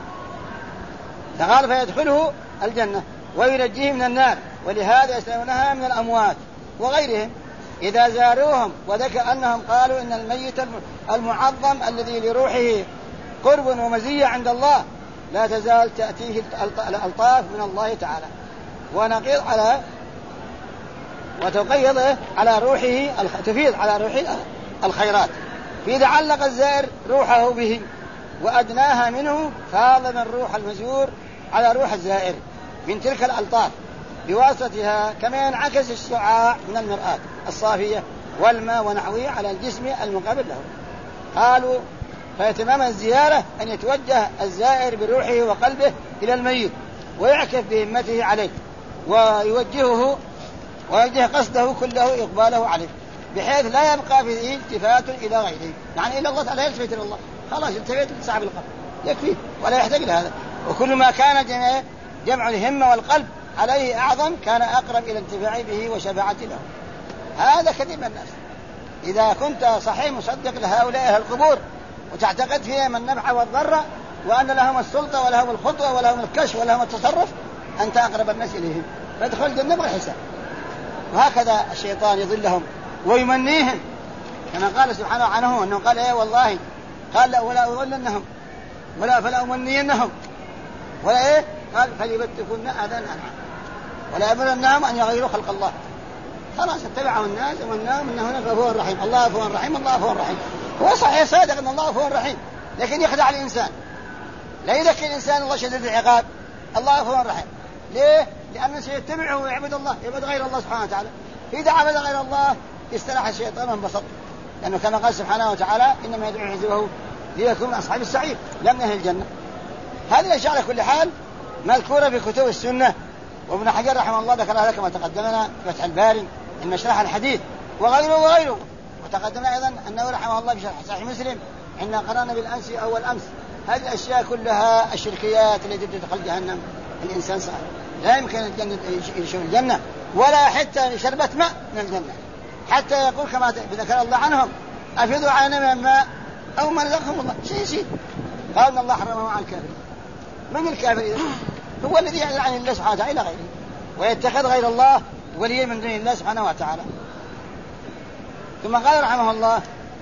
فقال فيدخله الجنة وينجيه من النار، ولهذا يسألونها من الأموات وغيرهم إذا زاروهم، وذكر أنهم قالوا إن الميت المعظم الذي لروحه قرب ومزية عند الله لا تزال تأتيه الألطاف من الله تعالى ونقيض على وتقيض على روحه تفيض على روحه الخيرات. فإذا علق الزائر روحه به وأدناها منه فاض من روح المزور على روح الزائر من تلك الألطاف بواسطتها، كما ينعكس الشعاع من المرآة الصافية والماء ونحوه على الجسم المقابل له. قالوا فيتمام الزيارة أن يتوجه الزائر بروحه وقلبه إلى الميت ويعكف بهمته عليه ويوجه قصده كله إقباله عليه، بحيث لا يبقى فيه التفات إلى غيره، يعني إلى الله تعالى يلتفت إلى الله، خلاص التفت لصاحب القلب يكفي ولا يحتاج لهذا. وكل ما كان جمع الهمة والقلب عليه أعظم كان أقرب إلى الانتفاع به وشفاعته له. هذا كثير من الناس إذا كنت صحيح مصدق لهؤلاء أهل القبور وتعتقد فيهم النفع والضر وأن لهم السلطة ولهم الخطوة ولهم الكشف ولهم التصرف، أنت أقرب الناس إليهم فادخل الجنة بغير حساب. وهكذا الشيطان يضلهم ويمنيهم، كما قال سبحانه عنه أنه قال إيه والله قال ولا أضلنهم ولا فلا أمنينهم ولا إيه قال فليبتكن آذان أنعام ولا أمرنهم أن يغيروا خلق الله. خلاص اتبعه الناس ومنهم أنه هناك غفور رحيم، الله غفور رحيم، الله غفور رحيم. هو صحيح صادق أن الله غفور رحيم، لكن يخدع الإنسان، لا يذكر الإنسان الله شديد العقاب، الله غفور رحيم. ليه؟ لأنه سيتبعه ويعبد الله، يعبد غير الله سبحانه وتعالى. إذا عبد غير الله استراح الشيطان وانبسط، لأنه كما قال سبحانه وتعالى إنما يدعو حزبه ليكون من أصحاب السعير لا من أهل الجنة. هذه الأشياء على كل حال مذكورة في كتب السنة، وابن حجر رحمه الله ذكر هذا كما تقدمنا في فتح الباري المشرح الحديث وغيره. وتقدمنا أيضا أنه رحمه الله في شرح صحيح مسلم إن قرأنا بالأمس أول أمس. هذه الأشياء كلها الشركيات التي تدخل جهنم الإنسان صار لا يمكن الجنة يشوف الجنة ولا حتى شربة ماء من الجنة، حتى يقول كما ذكر الله عنهم أفيضوا علينا من الماء أو ما رزقهم الله شيء يسير. قال إن الله حرمه على الكافر. من الكافر إذا؟ هو الذي يعلن عن الله سبحانه وتعالى إلى غيره ويتخذ غير الله وليا من دون الله سبحانه وتعالى. ثم قال رحمه الله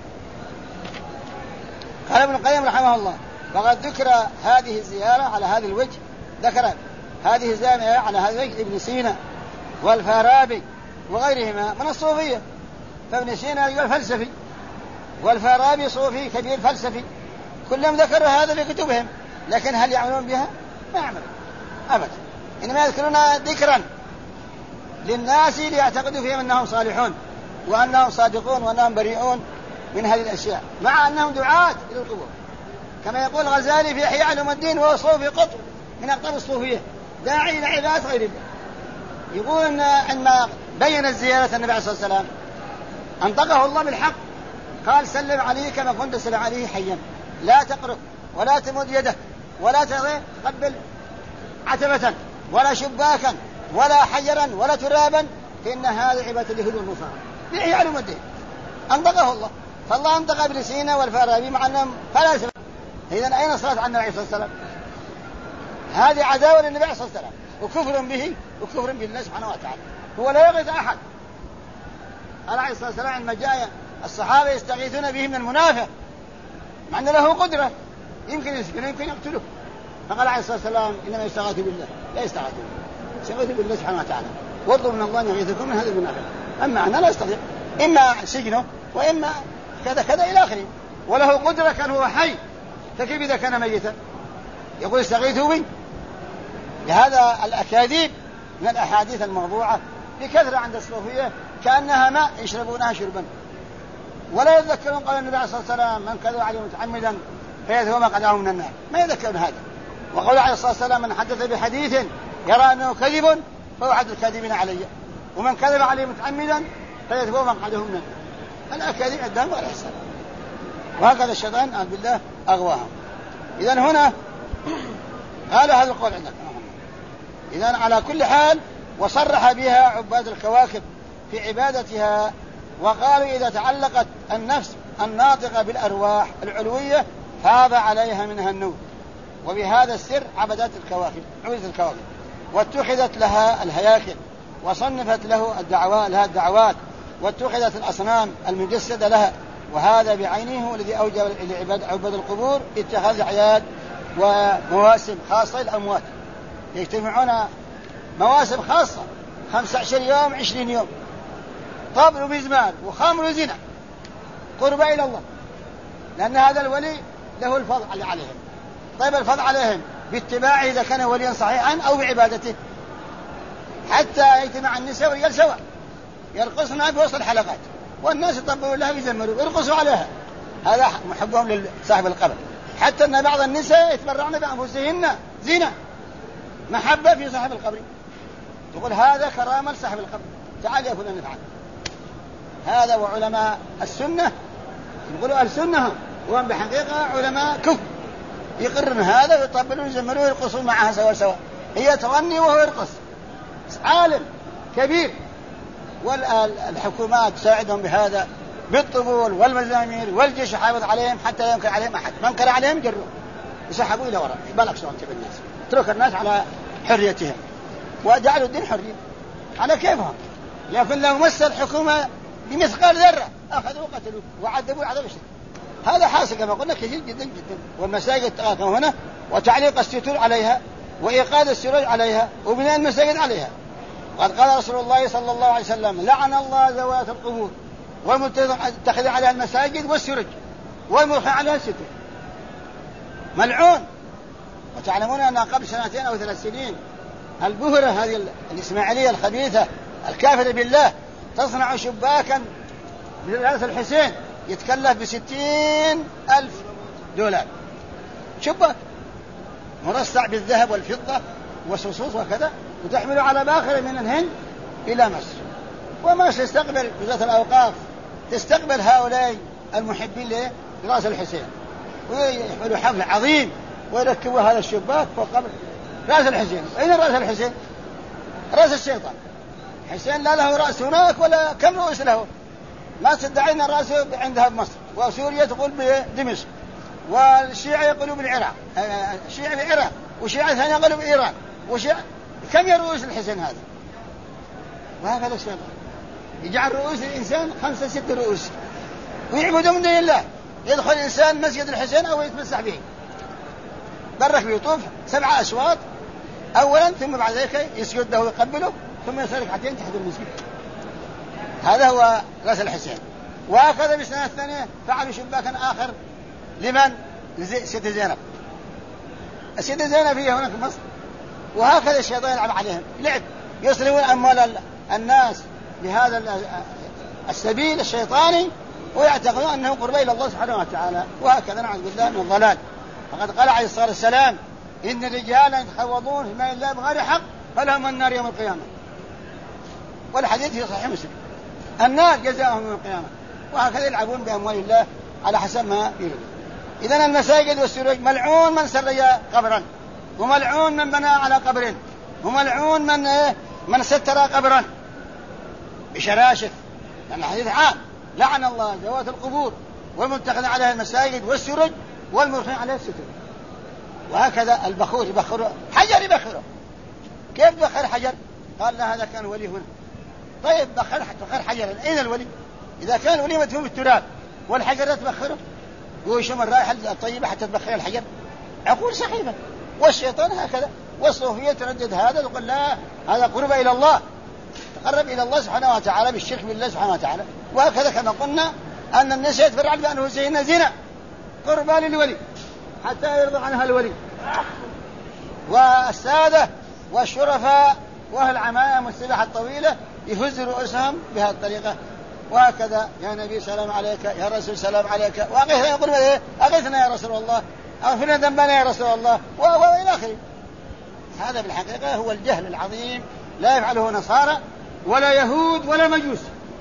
قال ابن القيم رحمه الله فقد ذكر هذه الزيارة على هذا الوجه، ذكر هذه الزيارة على هذا الوجه ابن سينا والفارابي وغيرهما من الصوفية. فابن سينا يقول فلسفي والفارابي صوفي كبير فلسفي، كلهم ذكروا هذا في كتبهم، لكن هل يعملون بها؟ ما يعملون أبدا، إنما يذكرون ذكرا للناس ليعتقدوا فيهم أنهم صالحون وأنهم صادقون وأنهم بريئون من هذه الأشياء، مع أنهم دعاة إلى القبور. كما يقول الغزالي في إحياء علوم الدين وهو صوفي قطب من أقطاب الصوفية داعي إلى عبادة غير الله. يقول أن عندما بين الزيارة النبي عليه الصلاة والسلام أنطقه الله بالحق، قال سلم عليه كما كنت سلم عليه حيا، لا تقرب ولا تمد يدك ولا تقبل عتبة ولا شباكا ولا حجرا ولا ترابا، فإن هذا عبادة اليهود والنصارى يعلم الدين. أنطقه الله، فالله أنطق ابن سينا والفارابي مع أنهم فلاسفة. إذن أين صلاة عن النبي عليه الصلاة والسلام؟ هذه عداوة للنبي عليه الصلاة والسلام وكفر به وكفر بالله سبحانه وتعالى. هو لا يغيث أحد. عليه الصلاة والسلام عندما جاء الصحابة يستغيثون به من المنافق مع أن له قدرة يمكن يسجنه يمكن يقتله، فقال عليه الصلاة والسلام إنما يستغاث بالله، لا يستغاث بالله، يستغيث بالله سبحانه وتعالى، واطلب من الله أن يغيثكم من هذا المنافق. أما أنا لا أستطيع، إما سجنه وإما كذا كذا إلى آخره، وله قدرة كان هو حي، فكيف إذا كان ميتا؟ يقول استغيثوا بي. لهذا الأكاذيب من الأحاديث الموضوعة بكثرة عند الصوفية كأنها ماء يشربونها شربا، ولا يذكرون قال النبي عليه الصلاة والسلام من كذب عليه متعمدا فيذهب مقعده من النار، ما يذكرون هذا. وقال عليه الصلاة والسلام من حدث بحديث يرى أنه كذب فهو أحد الكاذبين علي، ومن كذب عليه متعمدا فيذهب مقعده من النار. الأكاذيب عندهم ولا حساب، وهكذا الشيطان قال بالله أغواهم. إذن هنا قال هذا القول عندك. إذن على كل حال وصرح بها عباد الكواكب في عبادتها، وقالوا إذا تعلقت النفس الناطقة بالأرواح العلوية فاض عليها منها النور، وبهذا السر عبدت الكواكب، عبدت الكواكب واتخذت لها الهياكل وصنفت لها الدعوات واتخذت الأصنام المجسدة لها. وهذا بعينه هو الذي أوجب عباد القبور اتخاذ أعياد ومواسم خاصة للأموات، يجتمعون مواسم خاصة 15 يوم 20 يوم، طبل ومزمار وخمر وزنا قربة إلى الله، لأن هذا الولي له الفضل عليهم. طيب الفضل عليهم باتباعه إذا كان وليا صحيحا أو بعبادته، حتى يجتمع النساء والرجال سواء يرقصن في وسط الحلقات والناس يطبلوا لها ويزمروا ويرقصوا عليها، هذا محبهم لصاحب القبر. حتى أن بعض النساء يتبرعن بأنفسهن زنا محبة في صاحب القبر، تقول هذا كرامة لصاحب القبر، تعال يا فلان نفعل هذا. وعلماء السنة يقولوا السنة وهم بحقيقة علماء كفر، يقرن هذا ويطبلون ويزمرون ويرقصوا معها سوا، هي تغني وهو يرقص، عالم كبير. والحكومات تساعدهم بهذا بالطبول والمزامير والجيش يحافظ عليهم حتى ينكر عليهم أحد، من كر عليهم جروا يسحبوا إلى وراء. بالك شلون تبي الناس ترك الناس على حريتهم وجعلوا الدين حرية على كيفهم، لكن لو مس الحكومة بمثقال ذرة أخذوا وقتلوا وعذبوا عذاب الشديد. هذا حاصل كما قلنا كثير جدا جدا. والمساجد تقام هنا وتعليق الستور عليها وإيقاد السراج عليها وبناء المساجد عليها. وقد قال رسول الله صلى الله عليه وسلم لعن الله ذوات القبور والمتخذ عليها المساجد والسرج والملقي عليها الستور، ملعون. وتعلمون أن قبل 2 أو 3 سنين البهرة هذه الإسماعيلية الخبيثة الكافرة بالله تصنع شباكا برأس الحسين يتكلف $60,000 شباك مرصع بالذهب والفضة وصوص وكذا، وتحمله على باخرة من الهند إلى مصر. ومصر تستقبل وزارة الأوقاف تستقبل هؤلاء المحبين لرأس الحسين ويحملوا حفل عظيم ويركبوا هذا الشباك فوق قبر رأس الحسين. أين رأس الحسين؟ رأس الشيطان. حسين لا له رأس هناك ولا كم رؤوس له، ما تدعين رأسه عندها بمصر، وسوريا تقول بدمشق، والشيعة يقولوا بالعراق، الشيعة بالعراق، وشيعة ثانية يقولوا بإيران، كم رؤوس الحسين هذا؟ وهكذا الشيطان يجعل رؤوس الإنسان 5 6 رؤوس ويعبدوا من دون الله. يدخل الإنسان مسجد الحسين أو يتمسح به برك بيطوف 7 أشواط أولا، ثم بعد ذلك يسجد له ويقبله ثم يصلي ركعتين تحت المسجد. هذا هو رأس الحسين. وهكذا بالسنة الثانية فعلوا شباكا آخر لمن؟ لسيدة زينب. السيدة زينب هي هناك في مصر. وهكذا الشيطان يلعب عليهم لعب، يصرفون أموال الناس بهذا السبيل الشيطاني ويعتقدون أنه قرب إلى الله سبحانه وتعالى. وهكذا نعوذ بالله من الضلال. فقد قال عليه الصلاة والسلام إن الرجال يتخوضون في مال الله بغير حق فلهم النار يوم القيامة. والحديث في صحيح مسلم. النار جزاؤهم يوم القيامة. وهكذا يلعبون بأموال الله على حسب ما يريد. إذن المساجد والسروج ملعون من سري قبرا، وملعون من بنى على قبر، وملعون من ستر قبرا بشراشف، لأن الحديث عام: لعن الله ذوات القبور والمتخذ عليها المساجد والسروج والمرخين عليها الستر. وهكذا البخور يبخر حجر، يبخره. كيف بخر حجر؟ قال لا، هذا كان ولي هنا. طيب بخر حجرا، أين الولي؟ إذا كان الولي مدفون بالتراب والحجر لا تبخره، ويشم الرائحة الطيبة حتى تبخر الحجر. عقول سخيفة. والشيطان هكذا، والصوفية تردد هذا ويقول لا، هذا قرب إلى الله، تقرب إلى الله سبحانه وتعالى بالشرك بالله سبحانه وتعالى. وهكذا كما قلنا أن الناس يتفرع بأنه زنا قربا للولي حتى يرضى عنها الولي. والسادة والشرفاء وأهل العمائم والسباحة الطويلة يهز رؤوسهم بهذه الطريقة. وهكذا: يا نبي سلام عليك، يا رسول سلام عليك، وأغثنا، يقول أغثنا يا رسول الله، أغفرنا ذنبنا يا رسول الله، وإلى آخره. هذا بالحقيقة هو الجهل العظيم، لا يفعله نصارى ولا يهود ولا مجوس.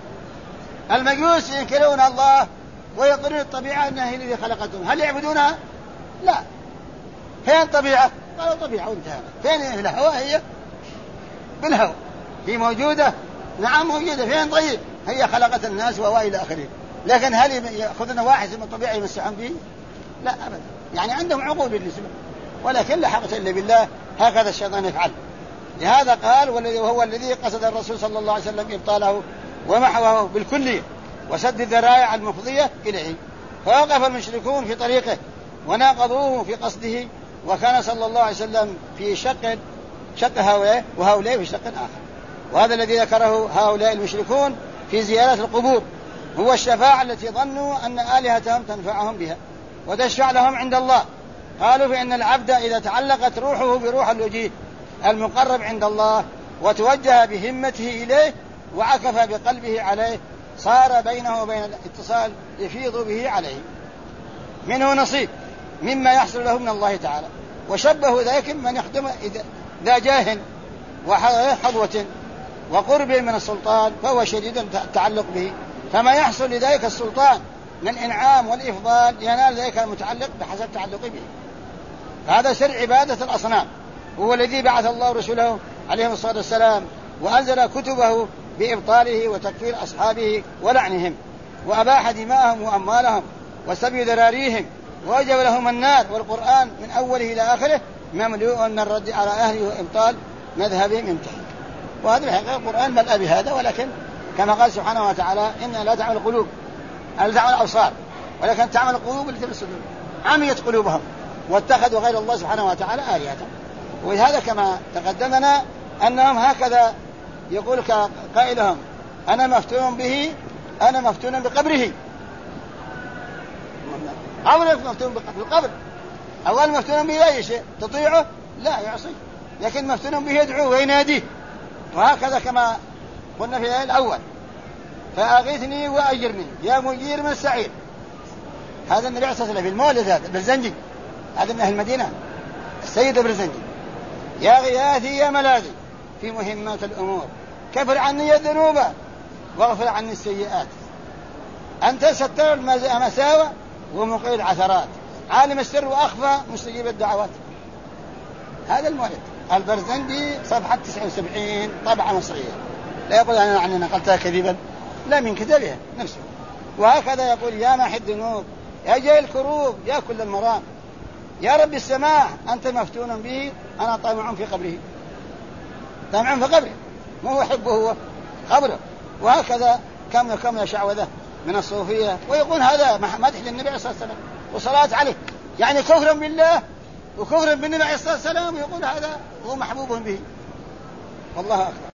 المجوس ينكرون الله ويقولون الطبيعة أنها هي الذي خلقتهم. هل يعبدونها؟ لا. فين طبيعة؟ قالوا طبيعة وانتهى. فين الهواء؟ هي بالهواء، هي موجودة. نعم موجودة. فين؟ طيب هي خلقت الناس وإلى آخره. لكن هل يأخذون واحد من الطبيعة يمسحون به؟ لا أبدا. يعني عندهم عقول بالنسبة، ولكن لا حقة إلا بالله. هكذا الشيطان يفعل. لهذا قال: وهو الذي قصد الرسول صلى الله عليه وسلم إبطاله ومحوه بالكلية وسد الذرائع المفضية إليه. فوقف المشركون في طريقه وناقضوه في قصده، وكان صلى الله عليه وسلم في شق هؤلاء وهؤلاء في شق آخر. وهذا الذي ذكره هؤلاء المشركون في زيارة القبور هو الشفاعة التي ظنوا أن آلهتهم تنفعهم بها وتشفع لهم عند الله. قالوا: فإن العبد إذا تعلقت روحه بروح الوجيه المقرب عند الله وتوجه بهمته إليه وعكف بقلبه عليه، صار بينه وبين الاتصال يفيض به عليه منه نصيب مما يحصل له من الله تعالى. وشبه ذلك من يخدم ذا جاه وحظوة وقرب من السلطان فهو شديد التعلق به، فما يحصل لذلك السلطان من الإنعام والإفضال ينال ذلك المتعلق بحسب تعلقه به. هذا سر عبادة الأصنام، هو الذي بعث الله رسوله عليه الصلاة والسلام وأنزل كتبه بإبطاله وتكفير أصحابه ولعنهم، وأباح دماءهم وأموالهم وسبي ذراريهم ووجب لهم النار. والقرآن من أوله إلى آخره مملوء من الرد على أهله وإبطال مذهبهم انتهى. وهذا الحقيقة القرآن ملأ بهذا، ولكن كما قال سبحانه وتعالى: إنها لا تعمل القلوب، لا تعمل الأبصار، ولكن تعمل القلوب التي في الصدور. عميت قلوبهم واتخذوا غير الله سبحانه وتعالى آلهة. وهذا كما تقدمنا أنهم هكذا يقول قائلهم: أنا مفتون به، أنا مفتون بقبره. أولا مفتون بالقبر، أول مفتون به أي شيء تطيعه لا يعصي، لكن مفتون به يدعوه ويناديه. وهكذا كما قلنا في الأول: فأغيثني وأجرني يا مجير من السعير. هذا النبي صلى الله عليه وسلم في المولد، هذا البرزنجي، هذا من أهل المدينة، السيد البرزنجي: يا غياثي يا ملاذي في مهمات الأمور، كفر عني الذنوب واغفر عني السيئات، أنت ستر المساوى ومقيل العثرات، عالم السر وأخفى مستجيب الدعوات. هذا المولد البرزنجي صفحة 79 طبعا مصرية. لا يقول أنا نقلتها كذبا، لا، من كتابها نفسه. وهكذا يقول: يا ماحي الذنوب، يا جاي الكروب، يا كل المرام، يا رب السماح، أنت مفتون به، أنا طامع في قبره. طامع في قبره، ما هو حبه، هو قبره. وهكذا كم يشعوذه من الصوفية، ويقول هذا مدح للنبي صلى الله عليه وسلم وصلاة عليه، يعني كفرا بالله وكفرا بالنبي صلى الله عليه وسلم، ويقول هذا هو محبوب به. والله أكبر.